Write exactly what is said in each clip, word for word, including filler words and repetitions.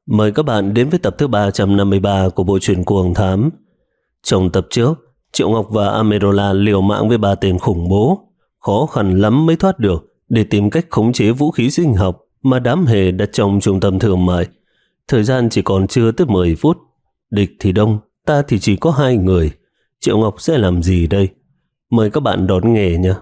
Mời các bạn đến với tập thứ ba trăm năm mươi ba của bộ truyện Cuồng Thám. Trong tập trước, Triệu Ngọc và Amerola liều mạng với ba tên khủng bố, khó khăn lắm mới thoát được để tìm cách khống chế vũ khí sinh học mà đám hề đặt trong trung tâm thương mại. Thời gian chỉ còn chưa tới mười phút. Địch thì đông, ta thì chỉ có hai người. Triệu Ngọc sẽ làm gì đây? Mời các bạn đón nghe nhé.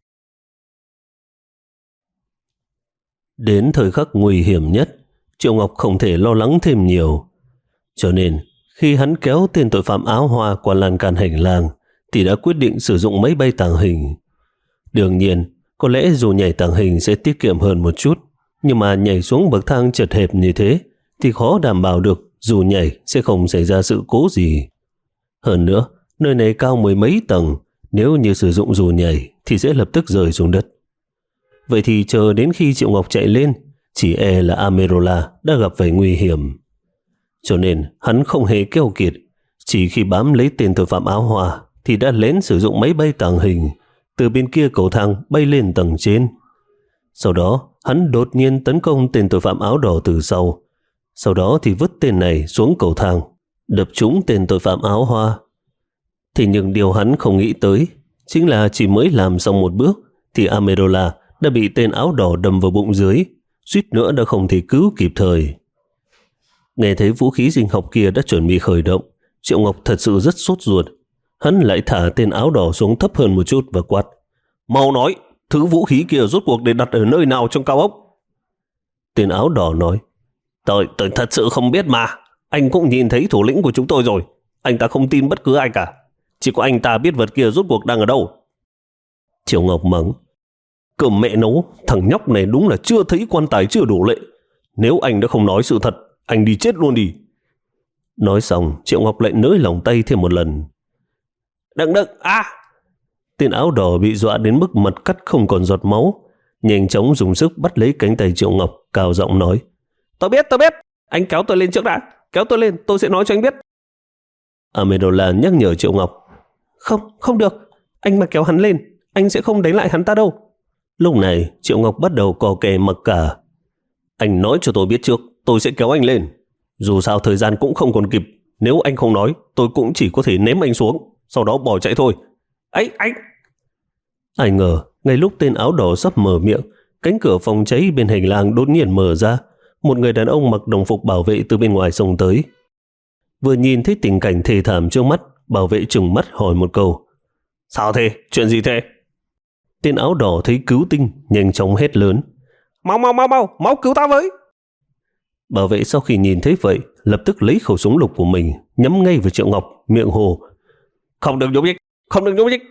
Đến thời khắc nguy hiểm nhất, Triệu Ngọc không thể lo lắng thêm nhiều. Cho nên, khi hắn kéo tên tội phạm áo hoa qua lan can hành lang, thì đã quyết định sử dụng máy bay tàng hình. Đương nhiên, có lẽ dù nhảy tàng hình sẽ tiết kiệm hơn một chút, nhưng mà nhảy xuống bậc thang chật hẹp như thế, thì khó đảm bảo được dù nhảy sẽ không xảy ra sự cố gì. Hơn nữa, nơi này cao mười mấy tầng, nếu như sử dụng dù nhảy thì sẽ lập tức rơi xuống đất. Vậy thì chờ đến khi Triệu Ngọc chạy lên, chỉ e là Amerola đã gặp phải nguy hiểm. Cho nên hắn không hề keo kiệt, chỉ khi bám lấy tên tội phạm áo hoa thì đã lén sử dụng máy bay tàng hình từ bên kia cầu thang bay lên tầng trên. Sau đó hắn đột nhiên tấn công tên tội phạm áo đỏ từ sau. Sau đó thì vứt tên này xuống cầu thang, đập trúng tên tội phạm áo hoa. Thì nhưng điều hắn không nghĩ tới chính là chỉ mới làm xong một bước thì Amerola đã bị tên áo đỏ đâm vào bụng dưới, suýt nữa đã không thể cứu kịp thời. Nghe thấy vũ khí sinh học kia đã chuẩn bị khởi động, Triệu Ngọc thật sự rất sốt ruột. Hắn lại thả tên áo đỏ xuống thấp hơn một chút và quát: "Mau nói, thứ vũ khí kia rốt cuộc để đặt ở nơi nào trong cao ốc?" Tên áo đỏ nói: Tôi, tôi thật sự không biết mà. Anh cũng nhìn thấy thủ lĩnh của chúng tôi rồi. Anh ta không tin bất cứ ai cả. Chỉ có anh ta biết vật kia rốt cuộc đang ở đâu. Triệu Ngọc mắng: "Cơm mẹ nấu, thằng nhóc này đúng là chưa thấy quan tài chưa đổ lệ. Nếu anh đã không nói sự thật, anh đi chết luôn đi." Nói xong, Triệu Ngọc lại nới lòng tay thêm một lần. "Đừng đừng, à!" Tên áo đỏ bị dọa đến mức mặt cắt không còn giọt máu, nhanh chóng dùng sức bắt lấy cánh tay Triệu Ngọc, cao giọng nói: "Tôi biết, tôi biết. Anh kéo tôi lên trước đã. Kéo tôi lên, tôi sẽ nói cho anh biết." Amerola nhắc nhở Triệu Ngọc: Không, không được. Anh mà kéo hắn lên, anh sẽ không đánh lại hắn ta đâu." Lúc này, Triệu Ngọc bắt đầu cò kè mặc cả. "Anh nói cho tôi biết trước, tôi sẽ kéo anh lên. Dù sao thời gian cũng không còn kịp. Nếu anh không nói, tôi cũng chỉ có thể ném anh xuống, sau đó bỏ chạy thôi." "Ấy, anh!" Ai ngờ, ngay lúc tên áo đỏ sắp mở miệng, cánh cửa phòng cháy bên hành lang đột nhiên mở ra. Một người đàn ông mặc đồng phục bảo vệ từ bên ngoài xông tới. Vừa nhìn thấy tình cảnh thê thảm trước mắt, bảo vệ trừng mắt hỏi một câu: "Sao thế? Chuyện gì thế?" Tên áo đỏ thấy cứu tinh, nhanh chóng hét lớn: Mau mau mau mau, mau cứu ta với!" Bảo vệ sau khi nhìn thấy vậy, lập tức lấy khẩu súng lục của mình nhắm ngay vào Triệu Ngọc, miệng hồ: "Không được nhúc nhích, không được nhúc nhích."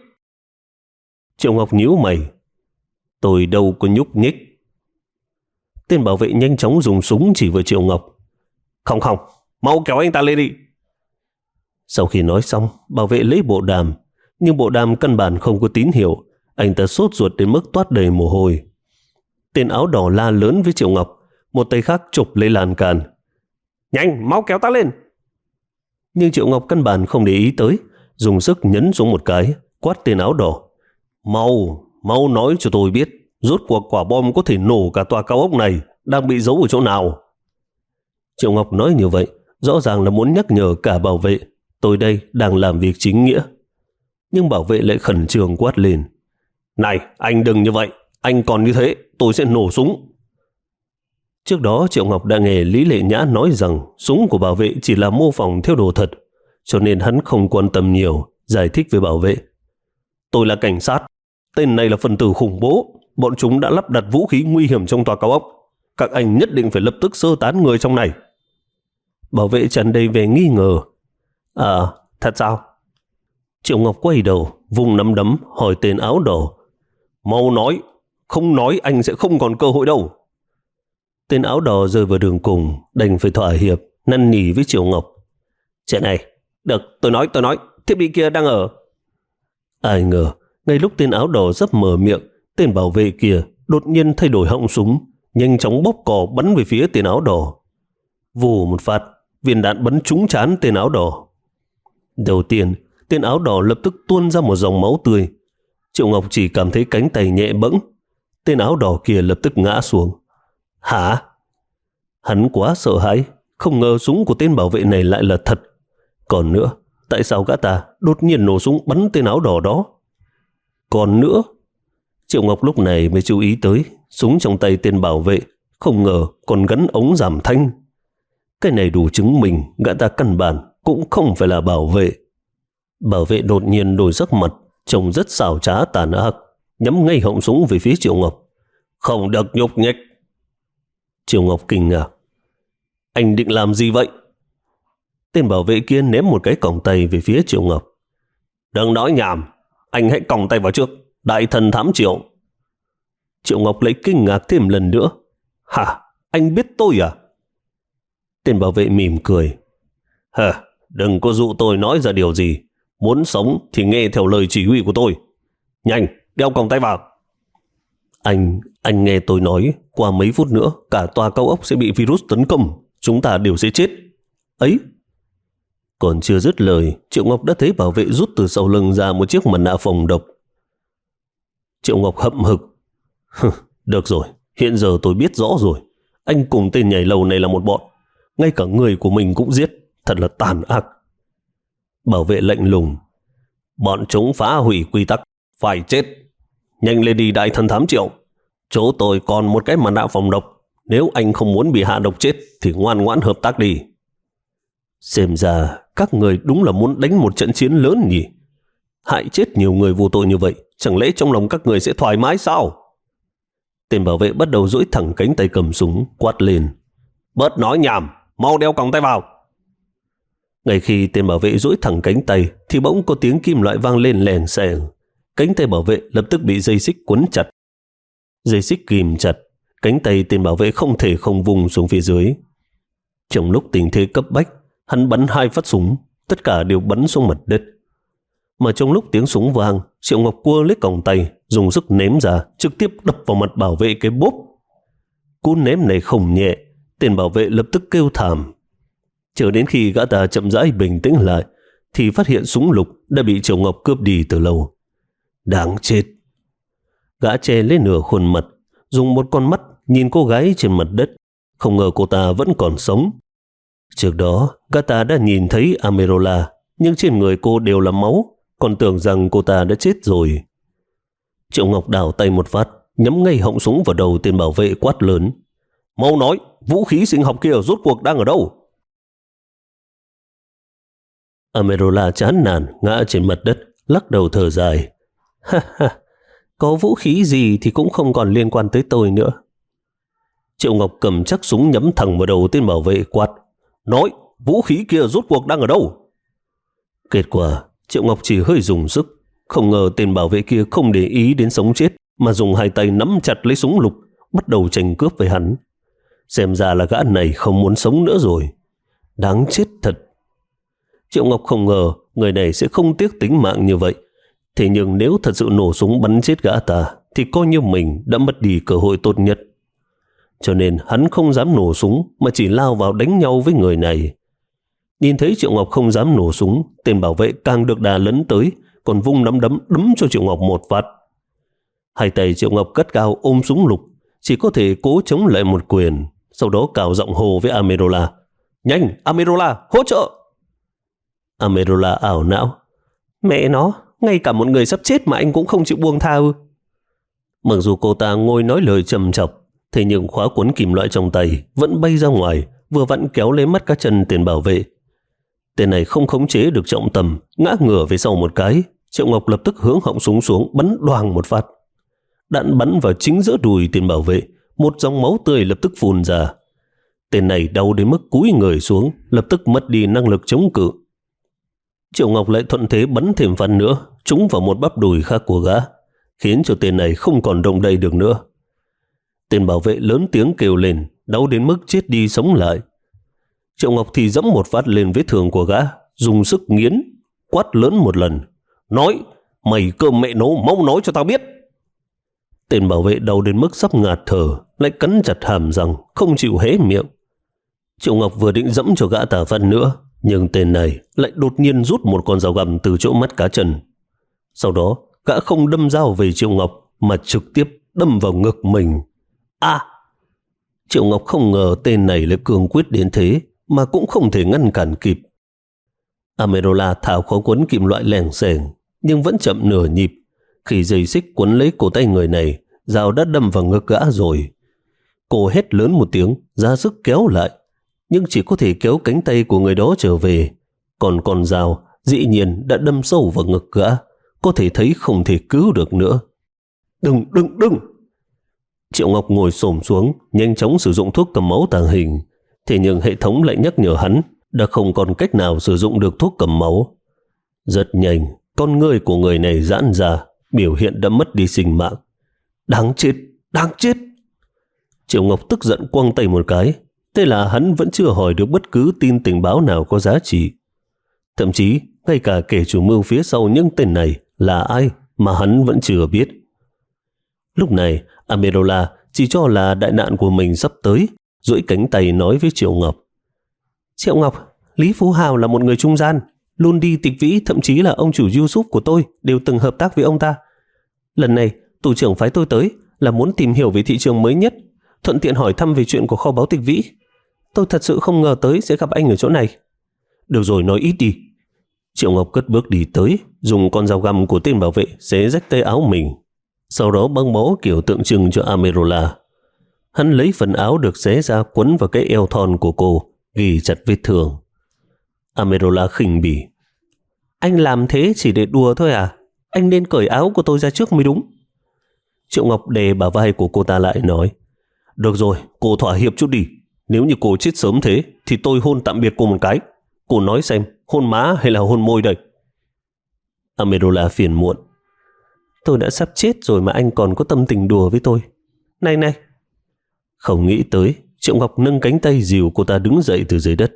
Triệu Ngọc nhíu mày: "Tôi đâu có nhúc nhích." Tên bảo vệ nhanh chóng dùng súng chỉ vào Triệu Ngọc: Không không, mau kéo anh ta lên đi." Sau khi nói xong, bảo vệ lấy bộ đàm, nhưng bộ đàm căn bản không có tín hiệu. Anh ta sốt ruột đến mức toát đầy mồ hôi. Tên áo đỏ la lớn với Triệu Ngọc, một tay khác chụp lấy lan can: "Nhanh, mau kéo ta lên." Nhưng Triệu Ngọc căn bản không để ý tới, dùng sức nhấn xuống một cái, quát tên áo đỏ: Mau, mau nói cho tôi biết, rốt cuộc quả bom có thể nổ cả tòa cao ốc này đang bị giấu ở chỗ nào?" Triệu Ngọc nói như vậy, rõ ràng là muốn nhắc nhở cả bảo vệ: Tôi đây đang làm việc chính nghĩa. Nhưng bảo vệ lại khẩn trương quát lên: "Này, anh đừng như vậy. Anh còn như thế, tôi sẽ nổ súng." Trước đó Triệu Ngọc đã nghe Lý Lệ Nhã nói rằng súng của bảo vệ chỉ là mô phỏng theo đồ thật, cho nên hắn không quan tâm nhiều, giải thích với bảo vệ: "Tôi là cảnh sát. Tên này là phần tử khủng bố. Bọn chúng đã lắp đặt vũ khí nguy hiểm trong tòa cao ốc. Các anh nhất định phải lập tức sơ tán người trong này." Bảo vệ tràn đầy vẻ nghi ngờ: "À, thật sao?" Triệu Ngọc quay đầu, vùng nắm đấm hỏi tên áo đỏ: "Mau nói, không nói anh sẽ không còn cơ hội đâu." Tên áo đỏ rơi vào đường cùng, đành phải thỏa hiệp, năn nỉ với Triệu Ngọc: "Chuyện này, được, tôi nói, tôi nói, thiết bị kia đang ở." Ai ngờ, ngay lúc tên áo đỏ sắp mở miệng, tên bảo vệ kia đột nhiên thay đổi họng súng, nhanh chóng bóp cò bắn về phía tên áo đỏ. Vù một phát, viên đạn bắn trúng trán tên áo đỏ. Đầu tiên, tên áo đỏ lập tức tuôn ra một dòng máu tươi. Triệu Ngọc chỉ cảm thấy cánh tay nhẹ bẫng. Tên áo đỏ kia lập tức ngã xuống. "Hả?" Hắn quá sợ hãi, không ngờ súng của tên bảo vệ này lại là thật. Còn nữa, tại sao gã ta đột nhiên nổ súng bắn tên áo đỏ đó? Còn nữa, Triệu Ngọc lúc này mới chú ý tới súng trong tay tên bảo vệ không ngờ còn gắn ống giảm thanh. Cái này đủ chứng minh gã ta căn bản cũng không phải là bảo vệ. Bảo vệ đột nhiên đổi sắc mặt, trông rất xảo trá tàn ác, nhắm ngay họng súng về phía Triệu Ngọc. Không được nhúc nhích. Triệu Ngọc kinh ngạc. Anh định làm gì vậy? Tên bảo vệ kia ném một cái còng tay về phía Triệu Ngọc. Đừng nói nhảm, anh hãy còng tay vào trước, đại thần thám Triệu. Triệu Ngọc lấy kinh ngạc thêm lần nữa. Hả, anh biết tôi à? Tên bảo vệ mỉm cười. Hả, đừng có dụ tôi nói ra điều gì. Muốn sống thì nghe theo lời chỉ huy của tôi. Nhanh, đeo còng tay vào. Anh, anh nghe tôi nói, qua mấy phút nữa cả tòa cao ốc sẽ bị virus tấn công. Chúng ta đều sẽ chết. Ấy. Còn chưa dứt lời, Triệu Ngọc đã thấy bảo vệ rút từ sau lưng ra một chiếc mặt nạ phòng độc. Triệu Ngọc hậm hực. Được rồi, hiện giờ tôi biết rõ rồi. Anh cùng tên nhảy lầu này là một bọn. Ngay cả người của mình cũng giết. Thật là tàn ác. Bảo vệ lạnh lùng. Bọn chúng phá hủy quy tắc, phải chết. Nhanh lên đi đại thần thám Triệu. Chỗ tôi còn một cái mặt nạ phòng độc. Nếu anh không muốn bị hạ độc chết thì ngoan ngoãn hợp tác đi. Xem ra các người đúng là muốn đánh một trận chiến lớn nhỉ. Hại chết nhiều người vô tội như vậy, chẳng lẽ trong lòng các người sẽ thoải mái sao? Tên bảo vệ bắt đầu duỗi thẳng cánh tay cầm súng, quát lên. Bớt nói nhảm, mau đeo còng tay vào. Ngay khi tên bảo vệ duỗi thẳng cánh tay thì bỗng có tiếng kim loại vang lên lèng xèng. Cánh tay bảo vệ lập tức bị dây xích quấn chặt. Dây xích ghim chặt, cánh tay tên bảo vệ không thể không vùng xuống phía dưới. Trong lúc tình thế cấp bách, hắn bắn hai phát súng, tất cả đều bắn xuống mặt đất. Mà trong lúc tiếng súng vang, Triệu Ngọc cua lấy còng tay, dùng sức ném ra, trực tiếp đập vào mặt bảo vệ cái bốp. Cú ném này không nhẹ, tên bảo vệ lập tức kêu thảm. Chờ đến khi gã ta chậm rãi bình tĩnh lại, thì phát hiện súng lục đã bị Triệu Ngọc cướp đi từ lâu. Đáng chết! Gã che lên nửa khuôn mặt, dùng một con mắt nhìn cô gái trên mặt đất, không ngờ cô ta vẫn còn sống. Trước đó, gã ta đã nhìn thấy Amerola, nhưng trên người cô đều là máu, còn tưởng rằng cô ta đã chết rồi. Triệu Ngọc đảo tay một phát, nhắm ngay họng súng vào đầu tên bảo vệ quát lớn. Mau nói, vũ khí sinh học kia rốt cuộc đang ở đâu? Amerola chán nản ngã trên mặt đất, lắc đầu thở dài. Ha ha, có vũ khí gì thì cũng không còn liên quan tới tôi nữa. Triệu Ngọc cầm chắc súng nhắm thẳng vào đầu tên bảo vệ quát. Nói, vũ khí kia rốt cuộc đang ở đâu? Kết quả, Triệu Ngọc chỉ hơi dùng sức. Không ngờ tên bảo vệ kia không để ý đến sống chết, mà dùng hai tay nắm chặt lấy súng lục, bắt đầu tranh cướp với hắn. Xem ra là gã này không muốn sống nữa rồi. Đáng chết thật. Triệu Ngọc không ngờ người này sẽ không tiếc tính mạng như vậy. Thế nhưng nếu thật sự nổ súng bắn chết gã ta, thì coi như mình đã mất đi cơ hội tốt nhất. Cho nên hắn không dám nổ súng, mà chỉ lao vào đánh nhau với người này. Nhìn thấy Triệu Ngọc không dám nổ súng, tên bảo vệ càng được đà lấn tới, còn vung nắm đấm đấm cho Triệu Ngọc một phát. Hai tay Triệu Ngọc cất cao ôm súng lục, chỉ có thể cố chống lại một quyền, sau đó cào giọng hồ với Amerola. Nhanh, Amerola, hỗ trợ! Amerola ảo não. Mẹ nó, ngay cả một người sắp chết mà anh cũng không chịu buông tha ư? Mặc dù cô ta ngồi nói lời trầm chọc, thế nhưng khóa cuốn kìm loại trong tay vẫn bay ra ngoài, vừa vặn kéo lấy mắt các chân tên bảo vệ. Tên này không khống chế được trọng tâm, ngã ngửa về sau một cái. Triệu Ngọc lập tức hướng họng súng xuống, bắn đoàng một phát. Đạn bắn vào chính giữa đùi tên bảo vệ, một dòng máu tươi lập tức phun ra. Tên này đau đến mức cúi người xuống, lập tức mất đi năng lực chống cự. Triệu Ngọc lại thuận thế bắn thêm phát nữa, trúng vào một bắp đùi khác của gã, khiến cho tên này không còn động đậy được nữa. Tên bảo vệ lớn tiếng kêu lên, đau đến mức chết đi sống lại. Triệu Ngọc thì dẫm một phát lên vết thương của gã, dùng sức nghiến, quát lớn một lần. Nói, mày cơm mẹ nấu, mau nói cho tao biết. Tên bảo vệ đau đến mức sắp ngạt thở, lại cắn chặt hàm răng, không chịu hé miệng. Triệu Ngọc vừa định dẫm cho gã tả phát nữa, nhưng tên này lại đột nhiên rút một con dao găm từ chỗ mắt cá chân. Sau đó, gã không đâm dao về Triệu Ngọc, mà trực tiếp đâm vào ngực mình. À! Triệu Ngọc không ngờ tên này lại cường quyết đến thế, mà cũng không thể ngăn cản kịp. Amerola tháo khó quấn kim loại lèng xèng, nhưng vẫn chậm nửa nhịp. Khi dây xích quấn lấy cổ tay người này, dao đã đâm vào ngực gã rồi. Cô hét lớn một tiếng, ra sức kéo lại, nhưng chỉ có thể kéo cánh tay của người đó trở về. Còn con dao dĩ nhiên đã đâm sâu vào ngực gã, có thể thấy không thể cứu được nữa. Đừng, đừng, đừng! Triệu Ngọc ngồi xổm xuống, nhanh chóng sử dụng thuốc cầm máu tàng hình. Thế nhưng hệ thống lại nhắc nhở hắn đã không còn cách nào sử dụng được thuốc cầm máu. Rất nhanh, con ngươi của người này giãn ra, biểu hiện đã mất đi sinh mạng. Đáng chết, đáng chết! Triệu Ngọc tức giận quăng tay một cái. Thế là hắn vẫn chưa hỏi được bất cứ tin tình báo nào có giá trị. Thậm chí, ngay cả kẻ chủ mưu phía sau những tên này là ai mà hắn vẫn chưa biết. Lúc này, Amerola chỉ cho là đại nạn của mình sắp tới, duỗi cánh tay nói với Triệu Ngọc. Triệu Ngọc, Lý Phú Hào là một người trung gian. Luôn đi Tịch Vĩ, thậm chí là ông chủ Yusuf của tôi đều từng hợp tác với ông ta. Lần này, tù trưởng phái tôi tới là muốn tìm hiểu về thị trường mới nhất, thuận tiện hỏi thăm về chuyện của kho báu Tịch Vĩ. Tôi thật sự không ngờ tới sẽ gặp anh ở chỗ này. Được rồi, nói ít đi. Triệu Ngọc cất bước đi tới, dùng con dao găm của tên bảo vệ xé rách tay áo mình, sau đó băng bó kiểu tượng trưng cho Amerola. Hắn lấy phần áo được xé ra quấn vào cái eo thon của cô, ghi chặt vết thương. Amerola khinh bỉ. Anh làm thế chỉ để đùa thôi à? Anh nên cởi áo của tôi ra trước mới đúng. Triệu Ngọc đè bả vai của cô ta lại nói. Được rồi, cô thỏa hiệp chút đi. Nếu như cô chết sớm thế thì tôi hôn tạm biệt cô một cái. Cô nói xem, hôn má hay là hôn môi đây? Amerola phiền muộn. Tôi đã sắp chết rồi mà anh còn có tâm tình đùa với tôi. Này này! Không nghĩ tới, Triệu Ngọc nâng cánh tay dìu cô ta đứng dậy từ dưới đất.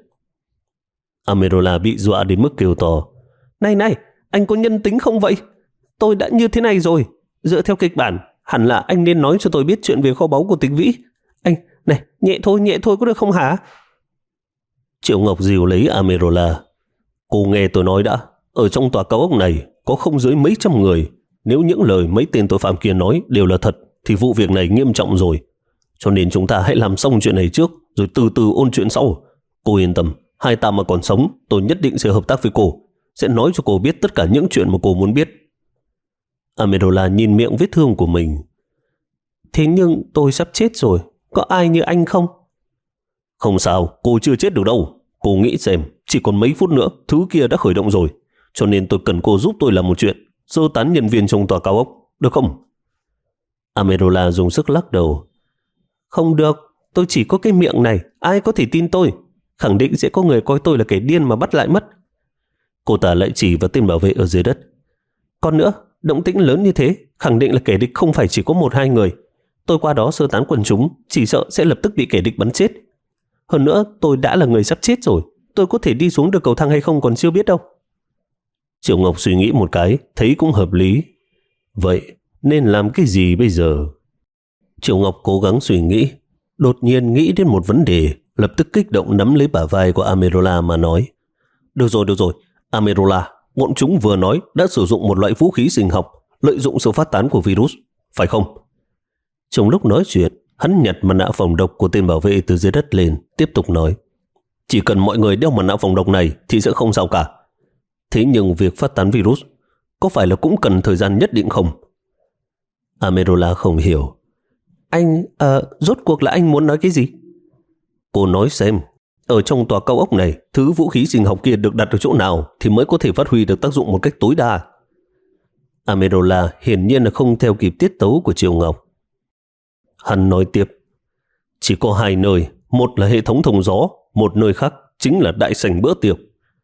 Amerola bị dọa đến mức kêu to. Này này, anh có nhân tính không vậy? Tôi đã như thế này rồi. Dựa theo kịch bản, hẳn là anh nên nói cho tôi biết chuyện về kho báu của Tịch Vĩ. Anh, này, nhẹ thôi, nhẹ thôi có được không hả? Triệu Ngọc dìu lấy Amerola. Cô nghe tôi nói đã, ở trong tòa cao ốc này có không dưới mấy trăm người. Nếu những lời mấy tên tội phạm kia nói đều là thật thì vụ việc này nghiêm trọng rồi. Cho nên chúng ta hãy làm xong chuyện này trước, rồi từ từ ôn chuyện sau. Cô yên tâm, hai ta mà còn sống, tôi nhất định sẽ hợp tác với cô, sẽ nói cho cô biết tất cả những chuyện mà cô muốn biết. Amerola nhìn miệng vết thương của mình. Thế nhưng tôi sắp chết rồi, có ai như anh không? Không sao, cô chưa chết được đâu. Cô nghĩ xem, chỉ còn mấy phút nữa thứ kia đã khởi động rồi. Cho nên tôi cần cô giúp tôi làm một chuyện, sơ tán nhân viên trong tòa cao ốc, được không? Amerola dùng sức lắc đầu. Không được, tôi chỉ có cái miệng này, ai có thể tin tôi? Khẳng định sẽ có người coi tôi là kẻ điên mà bắt lại mất. Cô ta lại chỉ vào tên bảo vệ ở dưới đất. Còn nữa, động tĩnh lớn như thế, khẳng định là kẻ địch không phải chỉ có một hai người. Tôi qua đó sơ tán quần chúng, chỉ sợ sẽ lập tức bị kẻ địch bắn chết. Hơn nữa, tôi đã là người sắp chết rồi, tôi có thể đi xuống được cầu thang hay không còn chưa biết đâu. Triệu Ngọc suy nghĩ một cái, thấy cũng hợp lý. Vậy, nên làm cái gì bây giờ? Triệu Ngọc cố gắng suy nghĩ, đột nhiên nghĩ đến một vấn đề, lập tức kích động nắm lấy bả vai của Amerola mà nói. Được rồi, được rồi, Amerola, bọn chúng vừa nói đã sử dụng một loại vũ khí sinh học, lợi dụng sự phát tán của virus, phải không? Trong lúc nói chuyện, hắn nhặt mặt nạ phòng độc của tên bảo vệ từ dưới đất lên, tiếp tục nói. Chỉ cần mọi người đeo mặt nạ phòng độc này thì sẽ không sao cả. Thế nhưng việc phát tán virus có phải là cũng cần thời gian nhất định không? Amerola không hiểu. Anh, à, rốt cuộc là anh muốn nói cái gì? Cô nói xem, ở trong tòa cao ốc này, thứ vũ khí sinh học kia được đặt ở chỗ nào thì mới có thể phát huy được tác dụng một cách tối đa? Amerola hiển nhiên là không theo kịp tiết tấu của Triệu Ngọc. Hắn nói tiếp, chỉ có hai nơi, một là hệ thống thông gió, một nơi khác chính là đại sảnh bữa tiệc.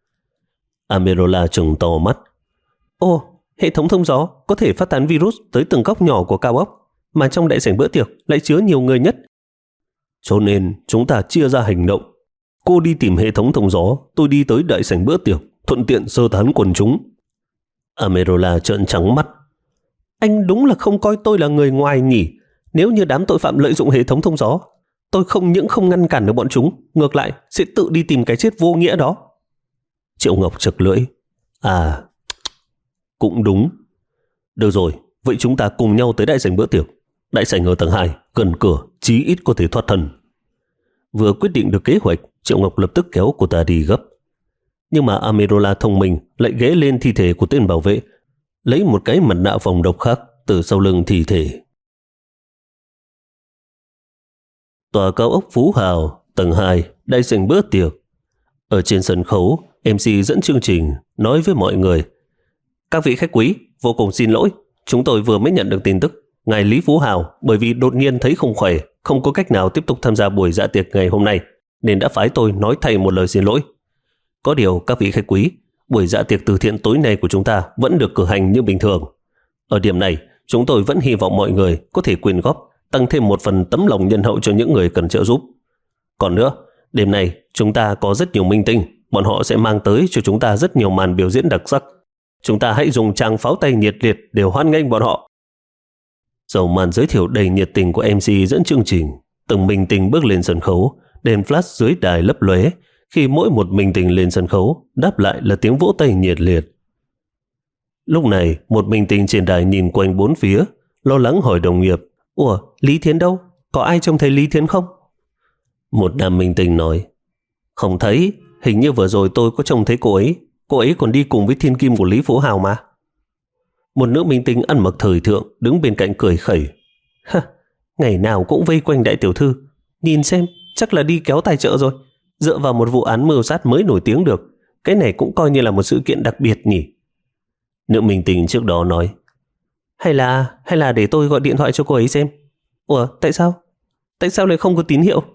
Amerola trừng to mắt. Ồ, hệ thống thông gió có thể phát tán virus tới từng góc nhỏ của cao ốc, mà trong đại sảnh bữa tiệc lại chứa nhiều người nhất. Cho nên chúng ta chia ra hành động. Cô đi tìm hệ thống thông gió, tôi đi tới đại sảnh bữa tiệc, thuận tiện sơ tán quần chúng. Amerola trợn trắng mắt. Anh đúng là không coi tôi là người ngoài nhỉ? Nếu như đám tội phạm lợi dụng hệ thống thông gió, tôi không những không ngăn cản được bọn chúng, ngược lại sẽ tự đi tìm cái chết vô nghĩa đó. Triệu Ngọc chật lưỡi. À, cũng đúng. Được rồi, vậy chúng ta cùng nhau tới đại sảnh bữa tiệc. Đại sảnh ở tầng hai, gần cửa, chí ít có thể thoát thân. Vừa quyết định được kế hoạch, Triệu Ngọc lập tức kéo cô ta đi gấp. Nhưng mà Amirola thông minh lại ghé lên thi thể của tên bảo vệ, lấy một cái mặt nạ phòng độc khác từ sau lưng thi thể. Tòa cao ốc Phú Hào, tầng hai, đại sảnh bữa tiệc. Ở trên sân khấu, em xê dẫn chương trình nói với mọi người: các vị khách quý, vô cùng xin lỗi, chúng tôi vừa mới nhận được tin tức ngài Lý Phú Hào bởi vì đột nhiên thấy không khỏe, không có cách nào tiếp tục tham gia buổi dạ tiệc ngày hôm nay, nên đã phái tôi nói thay một lời xin lỗi. Có điều các vị khách quý, buổi dạ tiệc từ thiện tối nay của chúng ta vẫn được cử hành như bình thường. Ở điểm này, chúng tôi vẫn hy vọng mọi người có thể quyên góp, tăng thêm một phần tấm lòng nhân hậu cho những người cần trợ giúp. Còn nữa, đêm nay chúng ta có rất nhiều minh tinh, bọn họ sẽ mang tới cho chúng ta rất nhiều màn biểu diễn đặc sắc. Chúng ta hãy dùng tràng pháo tay nhiệt liệt để hoan nghênh bọn họ. Sau màn giới thiệu đầy nhiệt tình của em xê dẫn chương trình, từng minh tinh bước lên sân khấu, đèn flash dưới đài lấp lóe. Khi mỗi một minh tinh lên sân khấu, đáp lại là tiếng vỗ tay nhiệt liệt. Lúc này, một minh tinh trên đài nhìn quanh bốn phía, lo lắng hỏi đồng nghiệp: ủa, Lý Thiến đâu? Có ai trông thấy Lý Thiến không? Một nam minh tinh nói: không thấy, hình như vừa rồi tôi có trông thấy cô ấy. Cô ấy còn đi cùng với thiên kim của Lý Phú Hào mà. Một nữ minh tinh ăn mặc thời thượng đứng bên cạnh cười khẩy: ha, ngày nào cũng vây quanh đại tiểu thư, nhìn xem chắc là đi kéo tài trợ rồi. Dựa vào một vụ án mưu sát mới nổi tiếng được, cái này cũng coi như là một sự kiện đặc biệt nhỉ. Nữ minh tinh trước đó nói: Hay là hay là để tôi gọi điện thoại cho cô ấy xem. Ủa, tại sao? Tại sao lại không có tín hiệu?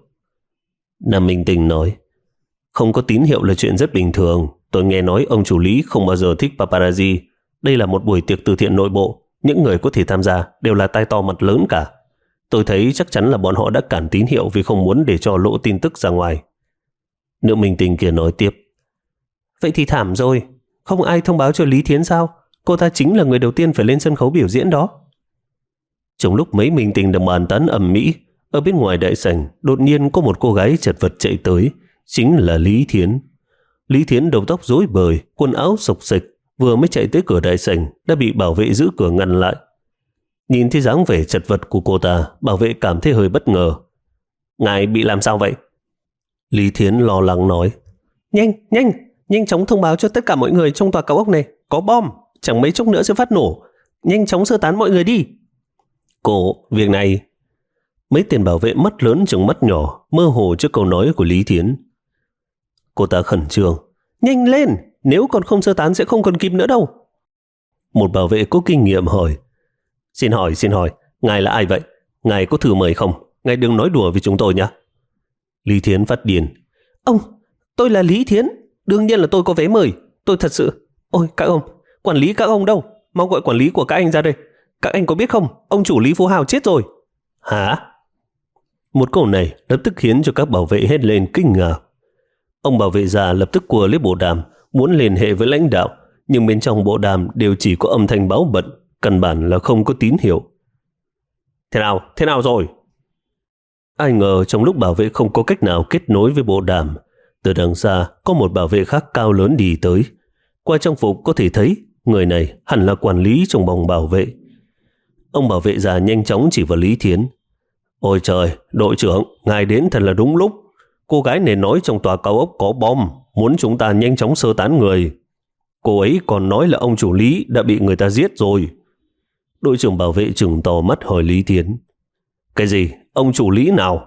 Nam minh tinh nói: không có tín hiệu là chuyện rất bình thường. Tôi nghe nói ông chủ Lý không bao giờ thích paparazzi. Đây là một buổi tiệc từ thiện nội bộ, những người có thể tham gia đều là tai to mặt lớn cả. Tôi thấy chắc chắn là bọn họ đã cản tín hiệu vì không muốn để cho lộ tin tức ra ngoài. Nữ minh tinh kia nói tiếp: vậy thì thảm rồi, không ai thông báo cho Lý Thiến sao? Cô ta chính là người đầu tiên phải lên sân khấu biểu diễn đó. Trong lúc mấy minh tinh đang bàn tán ầm ĩ, ở bên ngoài đại sảnh đột nhiên có một cô gái chật vật chạy tới, chính là Lý Thiến. Lý Thiến đầu tóc rối bời, quần áo xộc xệch, vừa mới chạy tới cửa đại sảnh đã bị bảo vệ giữ cửa ngăn lại. Nhìn thấy dáng vẻ chật vật của cô ta, bảo vệ cảm thấy hơi bất ngờ. Ngài bị làm sao vậy? Lý Thiến lo lắng nói: Nhanh, nhanh, nhanh chóng thông báo cho tất cả mọi người trong tòa cao ốc này, có bom, chẳng mấy chốc nữa sẽ phát nổ. Nhanh chóng sơ tán mọi người đi. Cô, việc này... Mấy tên bảo vệ mắt lớn trừng mắt nhỏ, mơ hồ trước câu nói của Lý Thiến. Cô ta khẩn trương: Nhanh lên, nếu còn không sơ tán sẽ không còn kịp nữa đâu. Một bảo vệ có kinh nghiệm hỏi: Xin hỏi, xin hỏi, ngài là ai vậy? Ngài có thư mời không? Ngài đừng nói đùa với chúng tôi nhé. Lý Thiến phát điên: Ông, tôi là Lý Thiến, đương nhiên là tôi có vé mời. Tôi thật sự... Ôi các ông, quản lý các ông đâu? Mau gọi quản lý của các anh ra đây. Các anh có biết không, ông chủ Lý Phú Hào chết rồi. Hả? Một câu này lập tức khiến cho các bảo vệ hét lên kinh ngạc. Ông bảo vệ già lập tức cua lấy bộ đàm, muốn liên hệ với lãnh đạo, nhưng bên trong bộ đàm đều chỉ có âm thanh báo bận, căn bản là không có tín hiệu. Thế nào? Thế nào rồi? Ai ngờ trong lúc bảo vệ không có cách nào kết nối với bộ đàm, từ đằng xa có một bảo vệ khác cao lớn đi tới. Qua trang phục có thể thấy người này hẳn là quản lý trong vòng bảo vệ. Ông bảo vệ già nhanh chóng chỉ vào Lý Thiến: Ôi trời, đội trưởng, ngài đến thật là đúng lúc. Cô gái này nói trong tòa cao ốc có bom, muốn chúng ta nhanh chóng sơ tán người. Cô ấy còn nói là ông chủ Lý đã bị người ta giết rồi. Đội trưởng bảo vệ trừng to mắt hỏi Lý Thiến: Cái gì? Ông chủ Lý nào?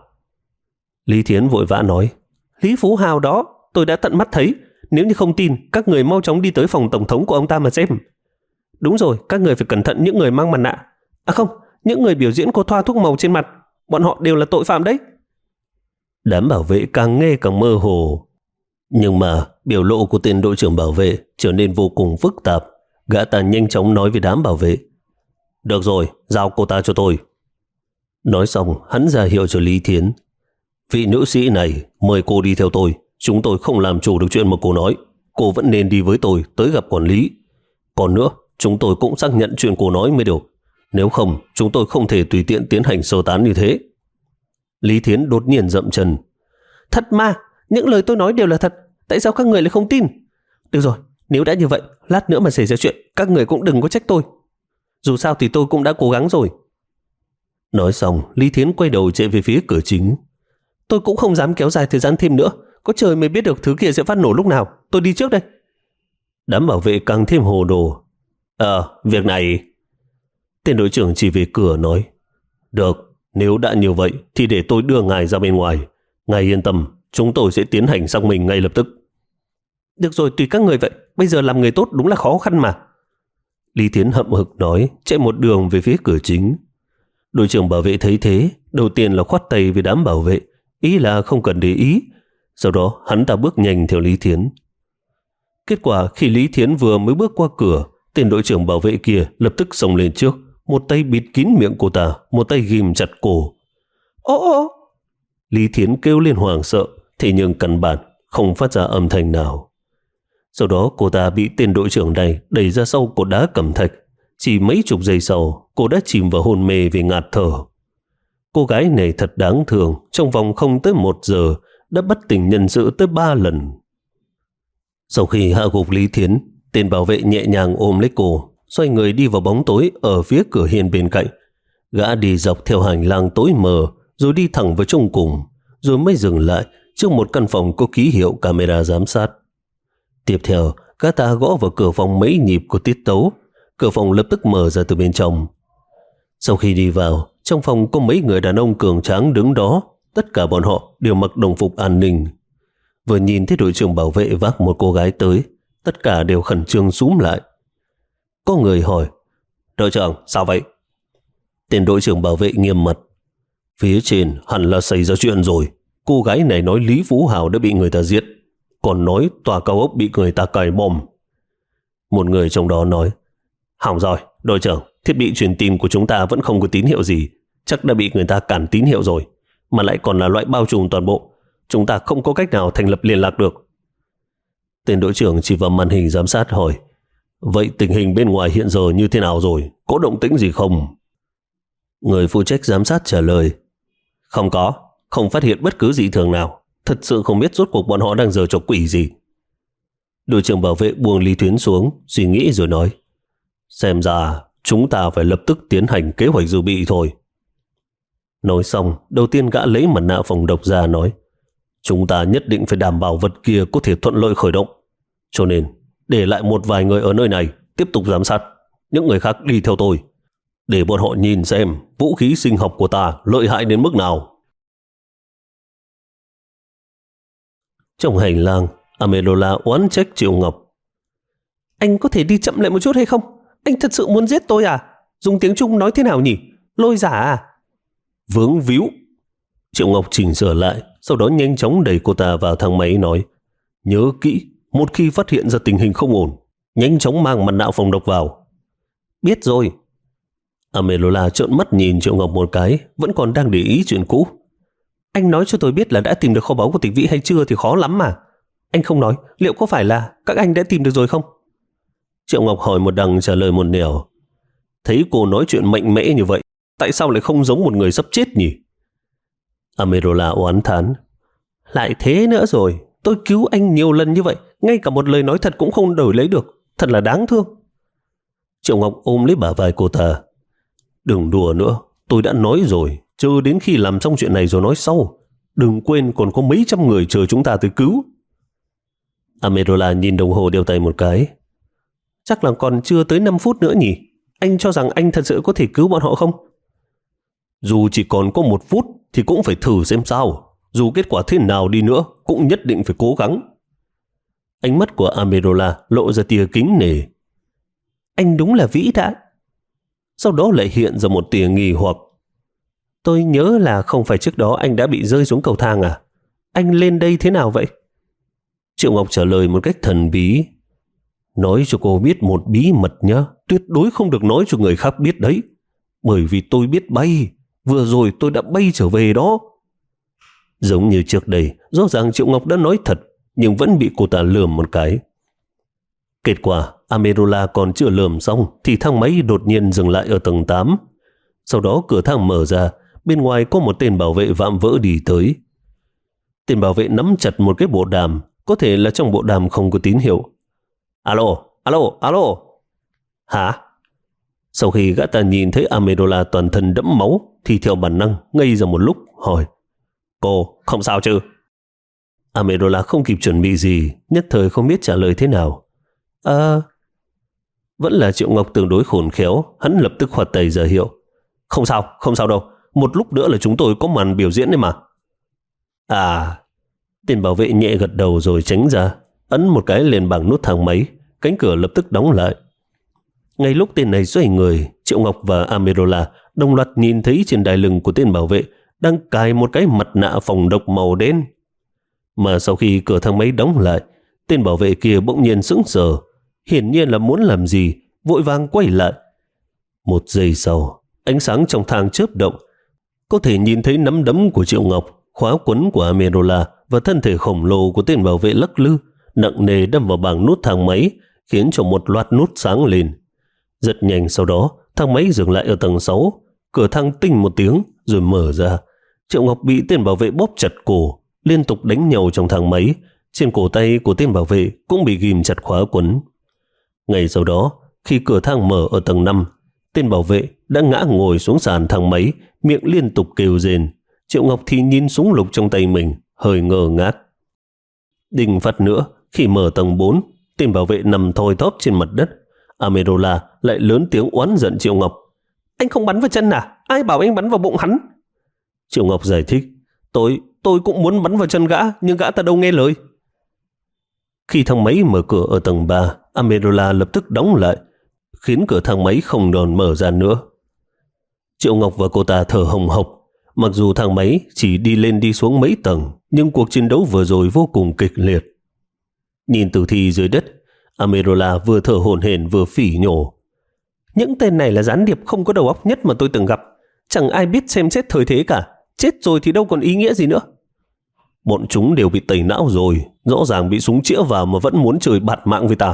Lý Thiến vội vã nói: Lý Phú Hào đó, tôi đã tận mắt thấy. Nếu như không tin, các người mau chóng đi tới phòng tổng thống của ông ta mà xem. Đúng rồi, các người phải cẩn thận những người mang mặt nạ. À không, những người biểu diễn có thoa thuốc màu trên mặt. Bọn họ đều là tội phạm đấy. Đám bảo vệ càng nghe càng mơ hồ. Nhưng mà biểu lộ của tên đội trưởng bảo vệ trở nên vô cùng phức tạp. Gã ta nhanh chóng nói với đám bảo vệ: Được rồi, giao cô ta cho tôi. Nói xong, hắn ra hiệu cho Lý Thiến: Vị nữ sĩ này, mời cô đi theo tôi. Chúng tôi không làm chủ được chuyện mà cô nói. Cô vẫn nên đi với tôi tới gặp quản lý. Còn nữa, chúng tôi cũng xác nhận chuyện cô nói mới được. Nếu không, chúng tôi không thể tùy tiện tiến hành sơ tán như thế. Lý Thiến đột nhiên dậm chân: Thật mà, những lời tôi nói đều là thật. Tại sao các người lại không tin? Được rồi, nếu đã như vậy, lát nữa mà xảy ra chuyện, các người cũng đừng có trách tôi. Dù sao thì tôi cũng đã cố gắng rồi. Nói xong, Lý Thiến quay đầu chạy về phía cửa chính. Tôi cũng không dám kéo dài thời gian thêm nữa. Có trời mới biết được thứ kia sẽ phát nổ lúc nào. Tôi đi trước đây. Đám bảo vệ càng thêm hồ đồ. Ờ, việc này... Tên đội trưởng chỉ về cửa nói. Được, nếu đã như vậy thì để tôi đưa ngài ra bên ngoài. Ngài yên tâm, chúng tôi sẽ tiến hành xác minh ngay lập tức. Được rồi, tùy các người vậy. Bây giờ làm người tốt đúng là khó khăn mà. Lý Thiến hậm hực nói, chạy một đường về phía cửa chính. Đội trưởng bảo vệ thấy thế, đầu tiên là khoát tay với đám bảo vệ, ý là không cần để ý. Sau đó hắn ta bước nhanh theo Lý Thiến. Kết quả khi Lý Thiến vừa mới bước qua cửa, tên đội trưởng bảo vệ kia lập tức xông lên trước, một tay bịt kín miệng cô ta, một tay ghim chặt cổ. Ô ô! Lý Thiến kêu lên hoảng sợ, thế nhưng căn bản không phát ra âm thanh nào. Sau đó cô ta bị tên đội trưởng này đẩy ra sau cột đá cẩm thạch. Chỉ mấy chục giây sau, cô đã chìm vào hôn mê vì ngạt thở. Cô gái này thật đáng thương, trong vòng không tới một giờ đã bất tỉnh nhân sự tới ba lần. Sau khi hạ gục Lý Thiến, tên bảo vệ nhẹ nhàng ôm lấy cô, xoay người đi vào bóng tối ở phía cửa hiên bên cạnh. Gã đi dọc theo hành lang tối mờ, rồi đi thẳng vào trong cùng, rồi mới dừng lại trước một căn phòng có ký hiệu camera giám sát. Tiếp theo, gã ta gõ vào cửa phòng mấy nhịp của tiết tấu. Cửa phòng lập tức mở ra từ bên trong. Sau khi đi vào, trong phòng có mấy người đàn ông cường tráng đứng đó. Tất cả bọn họ đều mặc đồng phục an ninh. Vừa nhìn thấy đội trưởng bảo vệ vác một cô gái tới, tất cả đều khẩn trương súm lại. Có người hỏi, đội trưởng, sao vậy? Tên đội trưởng bảo vệ nghiêm mặt. Phía trên hẳn là xảy ra chuyện rồi. Cô gái này nói Lý Phú Hào đã bị người ta giết, còn nói tòa cao ốc bị người ta cài bom. Một người trong đó nói, hỏng rồi, đội trưởng, thiết bị truyền tin của chúng ta vẫn không có tín hiệu gì. Chắc đã bị người ta cản tín hiệu rồi, mà lại còn là loại bao trùm toàn bộ. Chúng ta không có cách nào thành lập liên lạc được. Tên đội trưởng chỉ vào màn hình giám sát hỏi, vậy tình hình bên ngoài hiện giờ như thế nào rồi? Có động tĩnh gì không? Người phụ trách giám sát trả lời, không có, không phát hiện bất cứ gì thường nào. Thật sự không biết rốt cuộc bọn họ đang giở trò quỷ gì. Đội trưởng bảo vệ buông Lý Thiến xuống, suy nghĩ rồi nói, xem ra chúng ta phải lập tức tiến hành kế hoạch dự bị thôi. Nói xong, đầu tiên gã lấy mặt nạ phòng độc ra nói, chúng ta nhất định phải đảm bảo vật kia có thể thuận lợi khởi động. Cho nên, để lại một vài người ở nơi này tiếp tục giám sát. Những người khác đi theo tôi, để bọn họ nhìn xem vũ khí sinh học của ta lợi hại đến mức nào. Trong hành lang, Amendola oán trách Triệu Ngọc. Anh có thể đi chậm lại một chút hay không? Anh thật sự muốn giết tôi à? Dùng tiếng Trung nói thế nào nhỉ? Lôi giả à? Vướng víu. Triệu Ngọc chỉnh sửa lại, sau đó nhanh chóng đẩy cô ta vào thang máy nói, nhớ kỹ, một khi phát hiện ra tình hình không ổn, nhanh chóng mang mặt nạ phòng độc vào. Biết rồi. Amendola trợn mắt nhìn Triệu Ngọc một cái, vẫn còn đang để ý chuyện cũ. Anh nói cho tôi biết là đã tìm được kho báu của tịch Vĩ hay chưa thì khó lắm mà. Anh không nói, liệu có phải là các anh đã tìm được rồi không? Triệu Ngọc hỏi một đằng trả lời một nẻo. Thấy cô nói chuyện mạnh mẽ như vậy, tại sao lại không giống một người sắp chết nhỉ? Amendola oán thán. Lại thế nữa rồi, tôi cứu anh nhiều lần như vậy, ngay cả một lời nói thật cũng không đổi lấy được, thật là đáng thương. Triệu Ngọc ôm lấy bả vai cô ta. Đừng đùa nữa, tôi đã nói rồi, chờ đến khi làm xong chuyện này rồi nói sau. Đừng quên còn có mấy trăm người chờ chúng ta tới cứu. Amendola nhìn đồng hồ đeo tay một cái. Chắc là còn chưa tới năm phút nữa nhỉ? Anh cho rằng anh thật sự có thể cứu bọn họ không? Dù chỉ còn có một phút thì cũng phải thử xem sao. Dù kết quả thế nào đi nữa cũng nhất định phải cố gắng. Ánh mắt của Amendola lộ ra tia kính nể. Anh đúng là vĩ đại. Sau đó lại hiện ra một tia nghi hoặc. Tôi nhớ là không phải trước đó anh đã bị rơi xuống cầu thang à? Anh lên đây thế nào vậy? Triệu Ngọc trả lời một cách thần bí. Nói cho cô biết một bí mật nhé, tuyệt đối không được nói cho người khác biết đấy. Bởi vì tôi biết bay, vừa rồi tôi đã bay trở về đó. Giống như trước đây, rõ ràng Triệu Ngọc đã nói thật, nhưng vẫn bị cô ta lườm một cái. Kết quả, Amendola còn chưa lườm xong thì thang máy đột nhiên dừng lại ở tầng tám. Sau đó cửa thang mở ra, bên ngoài có một tên bảo vệ vạm vỡ đi tới. Tên bảo vệ nắm chặt một cái bộ đàm, có thể là trong bộ đàm không có tín hiệu. Alo, alo, alo. Hả? Sau khi gã ta nhìn thấy Amendola toàn thân đẫm máu thì theo bản năng ngây ra một lúc hỏi. Cô không sao chứ? Amendola không kịp chuẩn bị gì, nhất thời không biết trả lời thế nào. À... Vẫn là Triệu Ngọc tương đối khôn khéo, hắn lập tức khoát tay ra hiệu. Không sao, không sao đâu. Một lúc nữa là chúng tôi có màn biểu diễn đấy mà. À... Tên bảo vệ nhẹ gật đầu rồi tránh ra, ấn một cái lên bảng nút thang máy, cánh cửa lập tức đóng lại. Ngay lúc tên này xoay người, Triệu Ngọc và Amendola đồng loạt nhìn thấy trên đai lưng của tên bảo vệ đang cài một cái mặt nạ phòng độc màu đen. Mà sau khi cửa thang máy đóng lại, tên bảo vệ kia bỗng nhiên sững sờ, hiển nhiên là muốn làm gì, vội vàng quay lại. Một giây sau, ánh sáng trong thang chớp động, có thể nhìn thấy nắm đấm của Triệu Ngọc, khóa quấn của Amendola và thân thể khổng lồ của tên bảo vệ lắc lư, nặng nề đâm vào bảng nút thang máy, khiến cho một loạt nút sáng lên. Rất nhanh sau đó, thang máy dừng lại ở tầng sáu, cửa thang tinh một tiếng rồi mở ra. Triệu Ngọc bị tên bảo vệ bóp chặt cổ, liên tục đánh nhau trong thang máy. Trên cổ tay của tên bảo vệ cũng bị ghim chặt khóa quấn. Ngay sau đó, khi cửa thang mở ở tầng năm, tên bảo vệ đã ngã ngồi xuống sàn thang máy, miệng liên tục kêu rên. Triệu Ngọc thì nhìn súng lục trong tay mình, hơi ngơ ngác. Đinh phát nữa, khi mở tầng bốn, tên bảo vệ nằm thoi thóp trên mặt đất. Amendola lại lớn tiếng oán giận Triệu Ngọc. Anh không bắn vào chân à? Ai bảo anh bắn vào bụng hắn? Triệu Ngọc giải thích. Tôi, tôi cũng muốn bắn vào chân gã, nhưng gã ta đâu nghe lời. Khi thang máy mở cửa ở tầng ba, Amendola lập tức đóng lại, khiến cửa thang máy không đòn mở ra nữa. Triệu Ngọc và cô ta thở hồng hộc. Mặc dù thang máy chỉ đi lên đi xuống mấy tầng, nhưng cuộc chiến đấu vừa rồi vô cùng kịch liệt. Nhìn tử thi dưới đất, Amendola vừa thở hổn hển vừa phỉ nhổ. Những tên này là gián điệp không có đầu óc nhất mà tôi từng gặp. Chẳng ai biết xem xét thời thế cả. Chết rồi thì đâu còn ý nghĩa gì nữa. Bọn chúng đều bị tẩy não rồi, rõ ràng bị súng chĩa vào mà vẫn muốn chơi bạt mạng với ta.